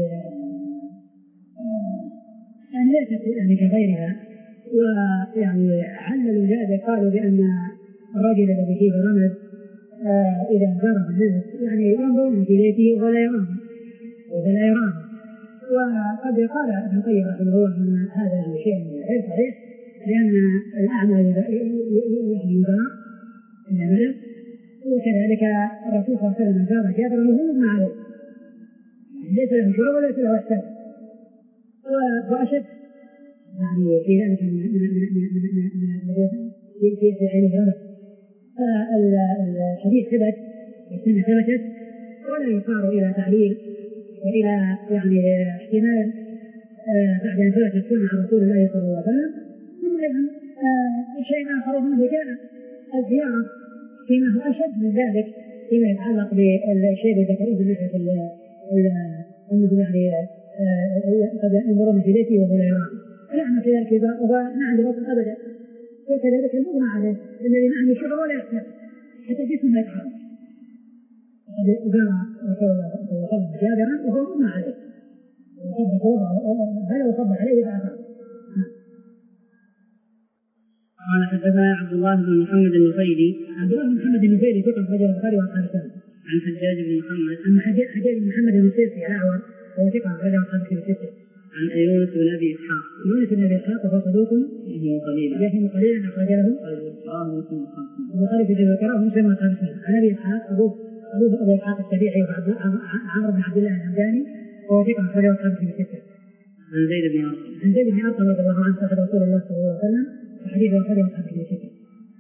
يعني ليست يعني كغيرها، ويعني عللوا ذلك قالوا بأن الرجل الذي فيه رمد آه إذا زاره الناس يعني ينظرون في بيته ولا يراه ولا يراه. وقد قال ابن القيم رحمه الله أن هذا شيء غير صحيح، لأن الأعمى يعني يباع من المرض، وكذلك الرسول صلى الله عليه وسلم زار جابر وهو مغمى عليه ليس له شرب وليس له احساس، وأشد يعني في ذلك من في في عين الرمد. الحديث ثبت والسنة ثبتت ولا يصار إلى تعليل وإلى يعني احتمال بعد أن ثبت السنة عن رسول الله صلى الله عليه وسلم. ثم أيضا شيء آخر منه جاء الزيارة فيما هو أشد من ذلك فيما يتعلق بالشيء الذي ذكروه من ناحية أنه يعني قد ينظرون في بيته وهو لا يراه، فنعم في ذلك وما عنده بطن أبدا، وكذلك المغمى عليه الذي ما عنده شعر ولا يحتاج حتى جسمه ما يتحرك. قد زار رسول الله صلى الله عليه وسلم جابرا وهو مغمى عليه وصبح وضعه هذا وصبح عليه بعثه. قال حدثنا عبد الله بن محمد النفيلي عبد الله بن محمد النفيلي ثقة أخرجه البخاري وأصحاب السنن. عن حجاج بن محمد عن حجاج بن محمد النصيري الأعور وهو ثقة أخرجه أصحاب السنن. عن يونس بن أبي إسحاق يونس بن أبي إسحاق وهو صدوق وهو قليلا يهم قليلا أخرجه البخاري في جزء القراءة ومسلم وأصحاب السنن. عن أبي إسحاق أبوه أبوه أبو إسحاق السبيعي وعمرو بن عبد الله الهمداني وهو ثقة أخرجه أصحاب السنن. عن زيد بن أرقم عن زيد بن أرقم رضي الله عنه صاحب رسول الله صلى الله عليه وسلم وحديثه أخرجه أصحاب السنن.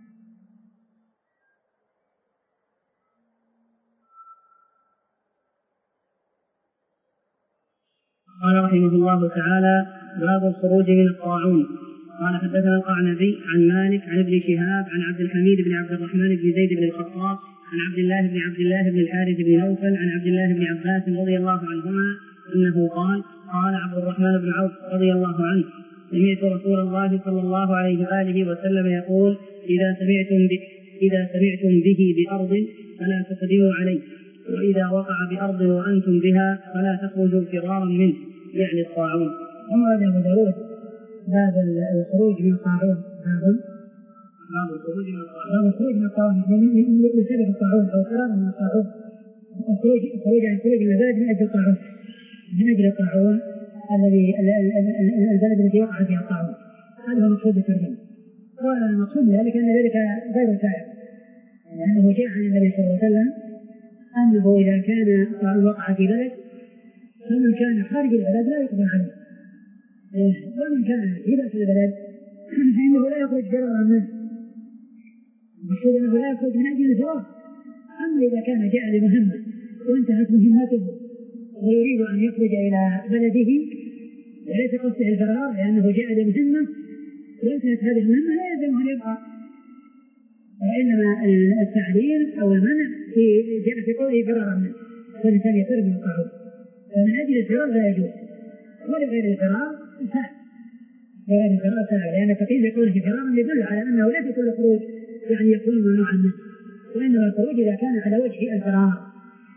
قال رحمه الله تعالى: باب الخروج من الطاعون. قال حدثنا القعنبي عن مالك عن ابن شهاب عن عبد الحميد بن عبد الرحمن بن زيد بن الخطاب عن عبد الله بن عبد الله بن الحارث بن نوفل عن عبد الله بن عباس رضي الله عنهما انه قال: قال عبد الرحمن بن عوف رضي الله عنه: سمعت رسول الله صلى الله عليه واله وسلم يقول: اذا سمعتم ب... اذا سمعتم به بارض فلا تقدموا عليه، وإذا وقع بأرض وأنتم بها فلا تخرجوا فرارا منه، يعني الطاعون. أما أبو داود باب الخروج من الطاعون، باب الخروج من الطاعون، باب الخروج من الطاعون بسبب الطاعون أو فرارا من الطاعون، الخروج الخروج عن خروج من البلد من أجل الطاعون، من أجل الطاعون الذي البلد التي وقع فيها الطاعون، هذا هو مقصود الترجمة. والمقصود ذلك أن ذلك غير سائغ، لأنه جاء عن النبي صلى الله عليه وسلم أنه إذا كان وقع في بلد فمن كان خارج البلد لا يقبل عليه، ومن كان في داخل البلد فإنه لا يخرج فرارا منه، المقصود أنه لا يخرج من أجل الفرار. أما إذا كان جاء لمهمة وانتهت مهمته ويريد أن يخرج إلى بلده وليس قصده الفرار لأنه جاء لمهمة وانتهت هذه المهمة لا يلزمه أن يبقى، وإنما التعليل أو المنع في جاء في قوله فرارا منه، فالإنسان يفر من الطاعون، فمن أجل الفرار لا يجوز، ولغير الفرار سهل، لغير الفرار سهل، لأن تقييد قوله فرارا يدل على أنه ليس كل خروج يعني يكون ممنوعا منه، وإنما الخروج إذا كان على وجه الفرار.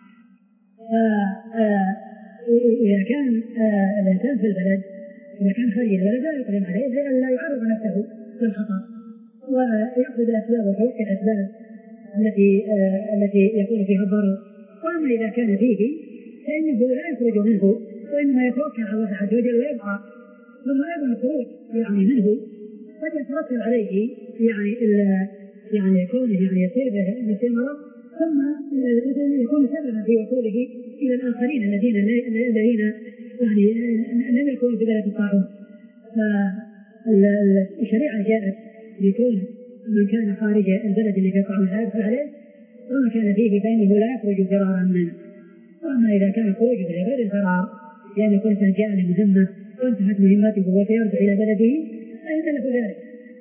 إذا كان الإنسان في البلد، إذا كان خارج البلد لا يقدم عليه لئلا يعرض نفسه للخطر، ويأخذ الأسباب ويتوقع الأسباب التي التي يكون فيها الضرر. وأما إذا كان فيه فإنه لا يخرج منه، وإنما يتوكل على الله عز وجل ويبقى. ثم أيضا الخروج يعني منه قد يترتب عليه يعني يعني كونه يعني يصير به مرض، ثم يكون سببا في وصوله إلى الآخرين الذين الذين يعني لم يكونوا في بلد الطاعون. فالشريعة جاءت لكون من كان خارج البلد اللي في الطاعون لا يدخل عليه، وما كان فيه فإنه لا يخرج فرارا منه. وأما إذا كان خروجه لغير الفرار لأن يعني يكون جاء لمهمة وانتهت مهمته وسيرجع إلى بلده فإن له ذلك.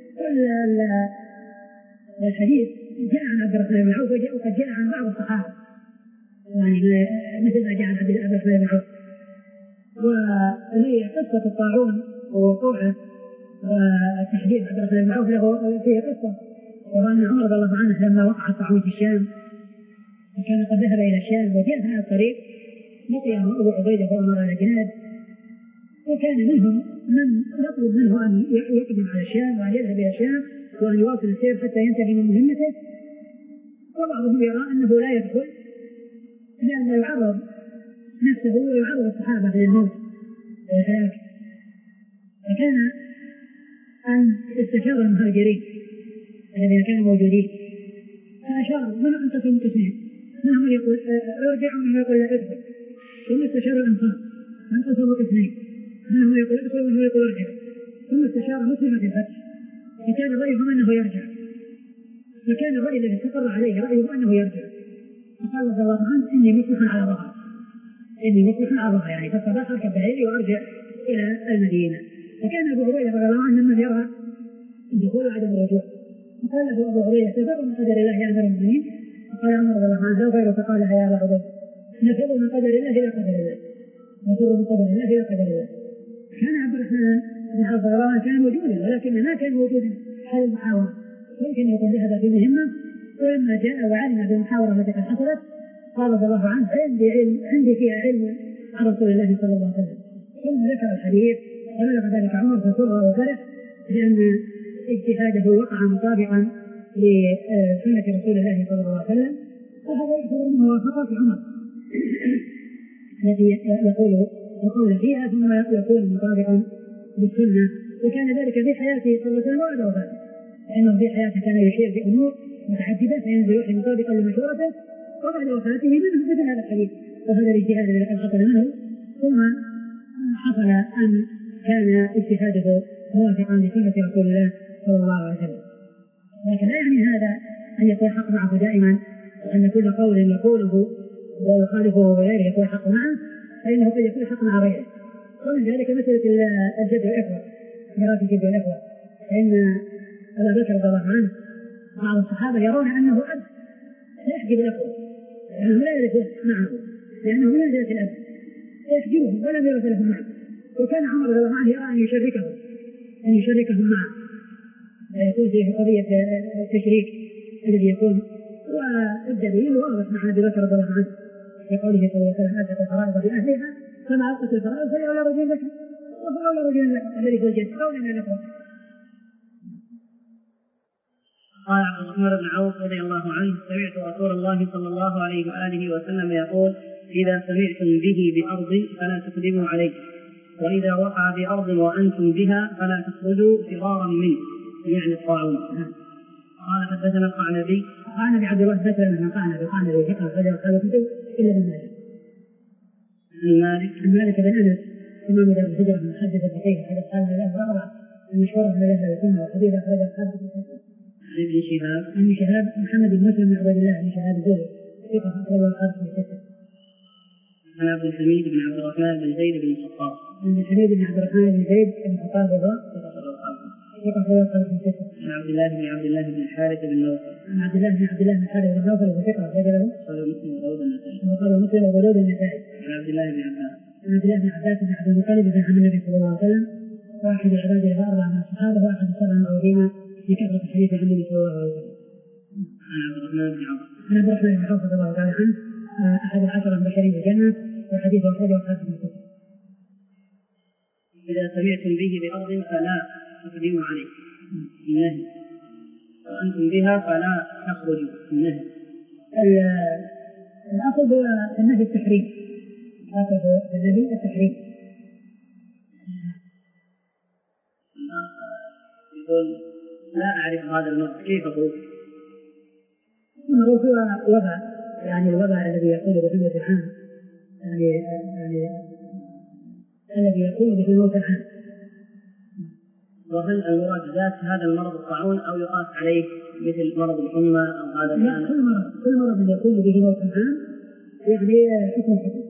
والحديث جاء عن عبد الرحمن بن عوف وقد جاء عن بعض الصحابة، يعني مثل ما جاء عن عبد الرحمن بن عوف. وهي قصة الطاعون ووقوعه وتحديد عبد الرحمن بن عوف له فيه قصة، وأن عمر رضي الله عنه لما وقع الطاعون في الشام وكان قد ذهب إلى الشام وجاء في الطريق لقيه أبو عبيدة وأمر على الجناد، وكان منهم من يطلب منه أن يقدم على الشام وأن يذهب إلى الشام وأن يواصل السير حتى ينتهي من مهمته، وبعضهم يرى أنه لا يدخل لأنه يعرض نفسه ويعرض الصحابة للموت والهلاك. فكان أن استشار المهاجرين الذين كانوا موجودين فأشار من أنقسم قسمين، منهم من يقول ارجع ومنهم يقول لا ادخل، ثم استشار الأنصار فانقسموا قسمين، منهم يقول ادخل ومنهم يقول ارجع، ثم استشار مسلمة الفتح فكان رأيهم أنه يرجع، فكان الرأي الذي استقر عليه رأيه أنه يرجع، فقال رضي الله عنه إني مصلح على ظهر إني مصلح على ظهر يعني فالصباح أركب بعيري وأرجع إلى المدينة. فكان أبو عبيدة رضي الله عنه ممن يرى الدخول وعدم الرجوع، فقال له أبو عبيدة تفر من قدر الله يا أمير المؤمنين، فقال عمر رضي الله عنه لو غيره فقال يا أبا عبيدة نفر من قدر الله إلى قدر الله، نفر من قدر الله إلى قدر الله. كان عبد الرحمن بن عوف رضي الله عنه كان موجودا ولكن ما كان موجودا حال المحاورة، يمكن يكون ذهب في مهمة ولما جاء وعلم بالمحاورة التي قد حصلت قال رضي الله عنه عندي علم عندي فيها علم عن رسول الله صلى الله عليه وسلم، ثم ذكر الحديث فبلغ ذلك عمر فسر وفرح لأن اجتهاده وقع مطابقا لسنة رسول الله صلى الله عليه وسلم، وهذا يعتبر منه موافقة في عمر التي يقول القول فيها ثم يكون مطابقا بالسنة. وكان ذلك في حياته صلى الله عليه وسلم وبعد وفاته، لأنه في حياته كان يشير بأمور متعددة فينزل وحي مطابقا لمشورته، وبعد وفاته منه مثل هذا الحديث وهذا الاجتهاد الذي قد حصل منه، ثم حصل أن كان اجتهاده موافقا لسنة رسول الله صلى الله عليه وسلم. لكن لا يعني هذا أن يكون حق معه دائما، وأن كل قول يقوله ويخالفه وغيره يكون حق معه، فإنه قد يكون حق مع غيره. ومن ذلك مسألة الجد والإخوة، ميراث الجد والإخوة، فإن أبا بكر رضي الله عنه بعض الصحابة يرون أنه أب لا يحجب الأخوة لأنه لا يرثون معه، لأنه من منزلة الأب يحجبهم ولم يرث لهم معه، وكان عمر رضي الله عنه يرى أن يشركهم أن يشركهم معه ويكون فيه قضية التشريك الذي يكون، والدليل واضح مع أبي بكر رضي الله عنه في قوله صلى الله عليه وسلم أدت الفرائض بأهلها كما أدت الفرائض فلأولى رجل لك وفلأولى رجل لك الذي هو الجد أولى من الأخوة. قال عبد الرحمن بن عوف رضي الله عنه سمعت رسول الله صلى الله عليه وآله وسلم يقول إذا سمعتم به بأرض فلا تقدموا عليه وإذا وقع بأرض وأنتم بها فلا تخرجوا فرارا منه يعني الطاعون. قال حدثنا القعنبي قعنبي عبد الله مثلا من قعنبي قعنبي ثقة رجل قال كتب إلا بن مالك بن مالك بن مالك بن أنس إمام دار الهجرة من حدث الحقيقة حدث قال من الله رغبة المشهورة من الله السنة وحديث أخرج أصحاب ابن شهاب ابن شهاب محمد بن مسلم بن عبد الله بن شهاب الزهري ثقة أخرج أصحاب في الستة. عن عبد الحميد بن عبد الرحمن بن زيد بن الخطاب عن الحميد بن عبد الرحمن بن زيد بن الخطاب رضا ثقة أخرج أصحاب في الستة. عن عبد الله بن عبد الله بن الحارث بن نوفل عن عبد الله بن عبد الله بن الحارث بن نوفل وثقة أخرج له قال مسلم وداود النسائي وقال مسلم وداود النسائي. عن عبد الله بن عباس عن عبد الله بن عباس بن عبد المطلب بن عم النبي صلى الله عليه وسلم واحد العباد الأربعة من الصحابة واحد السبعة المعروفين في كثرة الحديث عن النبي صلى الله عليه وسلم. عن عبد الرحمن بن عوف عن عبد الرحمن بن عوف رضي الله تعالى عنه أحد العشرة المبشرين بالجنة وحديث أخرجه أصحاب الكتب. إذا سمعتم به بأرض فلا تقدموا عليه النهي وأنتم بها فلا تخرجوا النهي. الأصل هو النهي التحريم الأصل هو النهي التحريم. يقول لا أعرف هذا المرض كيف هو؟ المرض هو وضع يعني الوضع الذي يكون بحلوة العام يعني يعني الذي يكون بحلوة العام. وهل المراد ذات هذا المرض الطاعون أو يقاس عليه مثل مرض الحمى أو هذا لا كل مرض كل مرض يكون بحلوة العام يعني حكم حكم.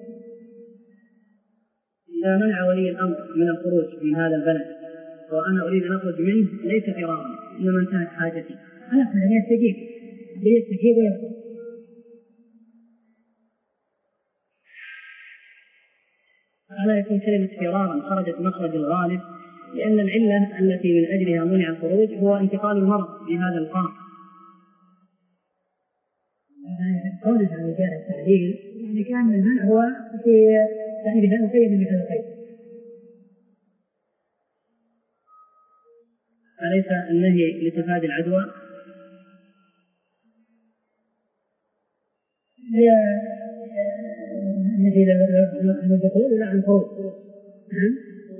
إذا منع ولي الأمر من الخروج من هذا البلد وأنا أريد أن أخرج منه ليس فرارا إنما انتهت حاجتي أنا أقول يستجيب يستجيب ويخرج. ألا يكون كلمة فرارا خرجت مخرج الغالب لأن العلة التي من أجلها منع الخروج هو انتقال المرض بهذا القرن. قوله عن جاء التعليل يعني كان المنع هو في يعني بهذا القيد بهذا القيد. أليس النهي لتفادي العدوى؟ هي النهي عن الدخول ولا عن الخروج؟ نعم.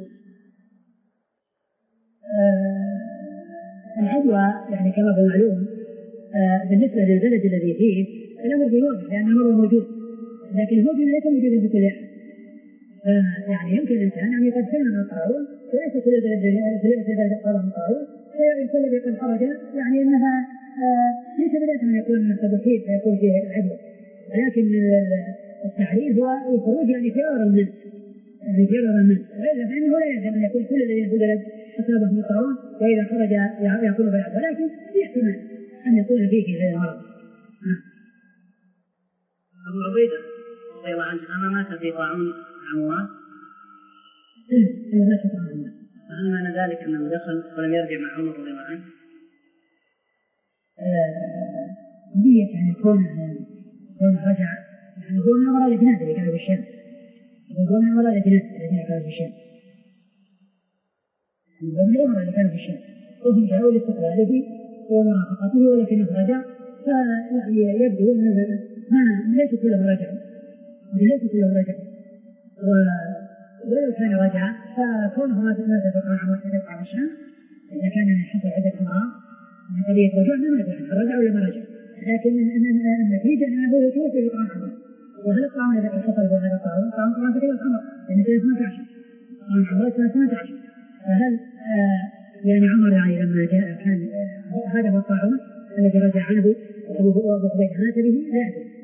العدوى يعني كما هو معلوم بالنسبة للبلد الذي فيه الأمر بواضح لأن المرض موجود لكن الموجود ليس موجودا في كل أحد. يعني يمكن الإنسان أن يقدم من الطاعون وليس كل البلد في البلد قال من الطاعون فيقول الذي قد خرج يعني أنها ليس بداية من يكون مستبحين فيكون فيه العدوى ولكن التعريف هو الخروج يعني فرارا منه يعني فرارا منه لأنه لا يلزم أن يكون كل الذين في البلد أصابه من الطاعون وإذا خرج يكون بالعدوى ولكن في احتمال أن يكون فيه هذا المرض. أبو عبيدة رضي الله عنه أما مات في طاعون عمواس؟ إيه مات في طاعون عمواس. فهل معنى ذلك أنه دخل ولم يرجع مع عمر رضي الله عنه؟ قضية يعني كون كون رجع يعني هو من أمراض الجناد اللي كانوا في الشام. هو من أمراض الجناد الذين كانوا في الشام. هو من الأمراض اللي كانوا في الشام. وهم جاءوا لاستقلاله ومرافقته ولكنه رجع فيعني يبدو أنه ما ليس كلهم رجعوا ليس كلهم رجعوا ولو كان رجع فكونه ما تتوقع عن واحد يبقى الشام إذا كان حصل عدة أمراض من قضية رجوع ما نادر رجع ولا ما رجع لكن النتيجة أنه يتوفى في طعام حمر. وهل الطعام الذي حصل في هذا الطعام طعام طعام كثير الحمر لأن سنة اثنتا عشر طعام حمر سنة اثنتا عشر فهل يعني عمر يعني لما جاء كان هذا هو الطاعون الذي رجع عنه أبو عبيدة مات به لا أدري.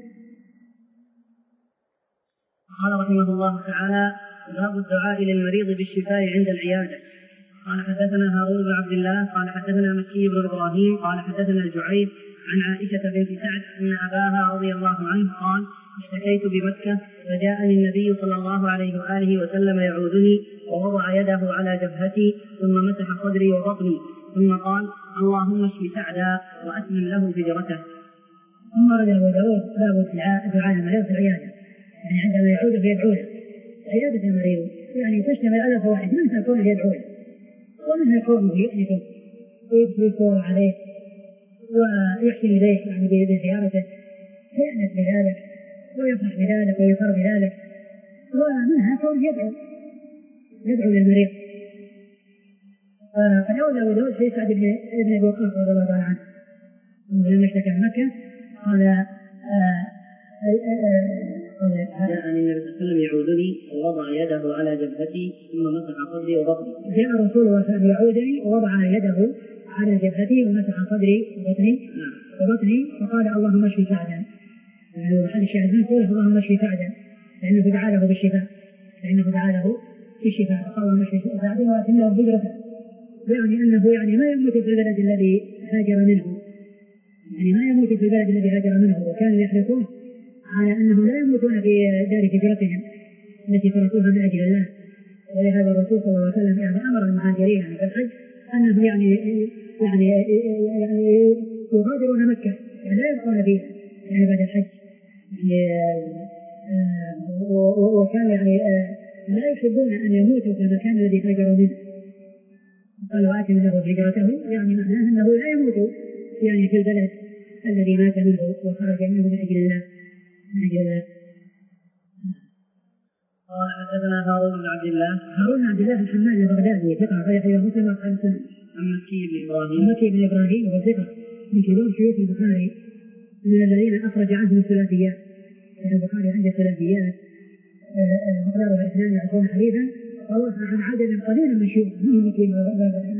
قال رحمه الله تعالى باب الدعاء للمريض بالشفاء عند العيادة. قال حدثنا هارون بن عبد الله قال حدثنا مكي بن إبراهيم قال حدثنا الجعيد عن عائشة بنت سعد أن أباها رضي الله عنه قال اشتكيت بمكة فجاءني النبي صلى الله عليه وآله وسلم يعودني ووضع يده على جبهتي ثم مسح صدري وبطني ثم قال اللهم اشف سعدا وأتمم له هجرته. ثم رد أبو داود باب دعاء المريض في العيادة. يعني عندما يعود فيدعو له. عيادة المريض يعني تشتمل على فوائد، منها كونه يدعو له، ومنها كونه يؤنسه ويبكي الكور عليه ويحسن إليه يعني بزيارته، فيأنس بذلك ويفرح بذلك ويفر بذلك. ومنها كونه يدعو يدعو للمريض. فالأولى ودود في سعد بن أبي وقاص رضي الله عنه لما اشتكى من مكة قال جاء النبي صلى الله عليه وسلم يعودني ووضع يده على جبهتي ثم مسح صدري وبطني. جاء رسول الله صلى الله عليه وسلم يعودني ووضع يده على جبهتي ومسح صدري وبطني وبطني فقال اللهم اشفي سعدا. يعني محل الشاهد من قوله اللهم اشفي سعدا لأنه دعا له بالشفاء لأنه دعا له بالشفاء فقال اللهم اشفي سعدا ولكنه هجرته، يعني أنه يعني ما يموت في البلد الذي هاجر منه، يعني ما يموت في البلد الذي هاجر منه، وكانوا يحرصون على أنهم لا يموتون في دار هجرتهم التي تركوها من أجل الله. ولهذا الرسول صلى الله عليه وسلم يعني أمر المهاجرين في الحج أنهم يعني يعني يعني يغادرون مكة يعني لا يبقون فيها يعني بعد الحج يعني وكان يعني لا يحبون أن يموتوا في المكان الذي هاجروا منه. قالوا آتوا له هجرته يعني معناه أنه لا يموت يعني في البلد الذي مات منه وخرج منه من أجل الله من أجل الله. قال حدثنا هارون بن عبد الله هارون بن عبد الله الحمال البغدادي ثقة أخرج حديث مسلم وأصحاب السنن. عن مكي بن إبراهيم مكي بن إبراهيم وهو ثقة من كبار شيوخ البخاري من الذين أخرج عنهم الثلاثيات. البخاري عنده ثلاثيات مقدارها اثنان وعشرون حديثا رواه عن عدد قليل من شيوخ منهم مكي بن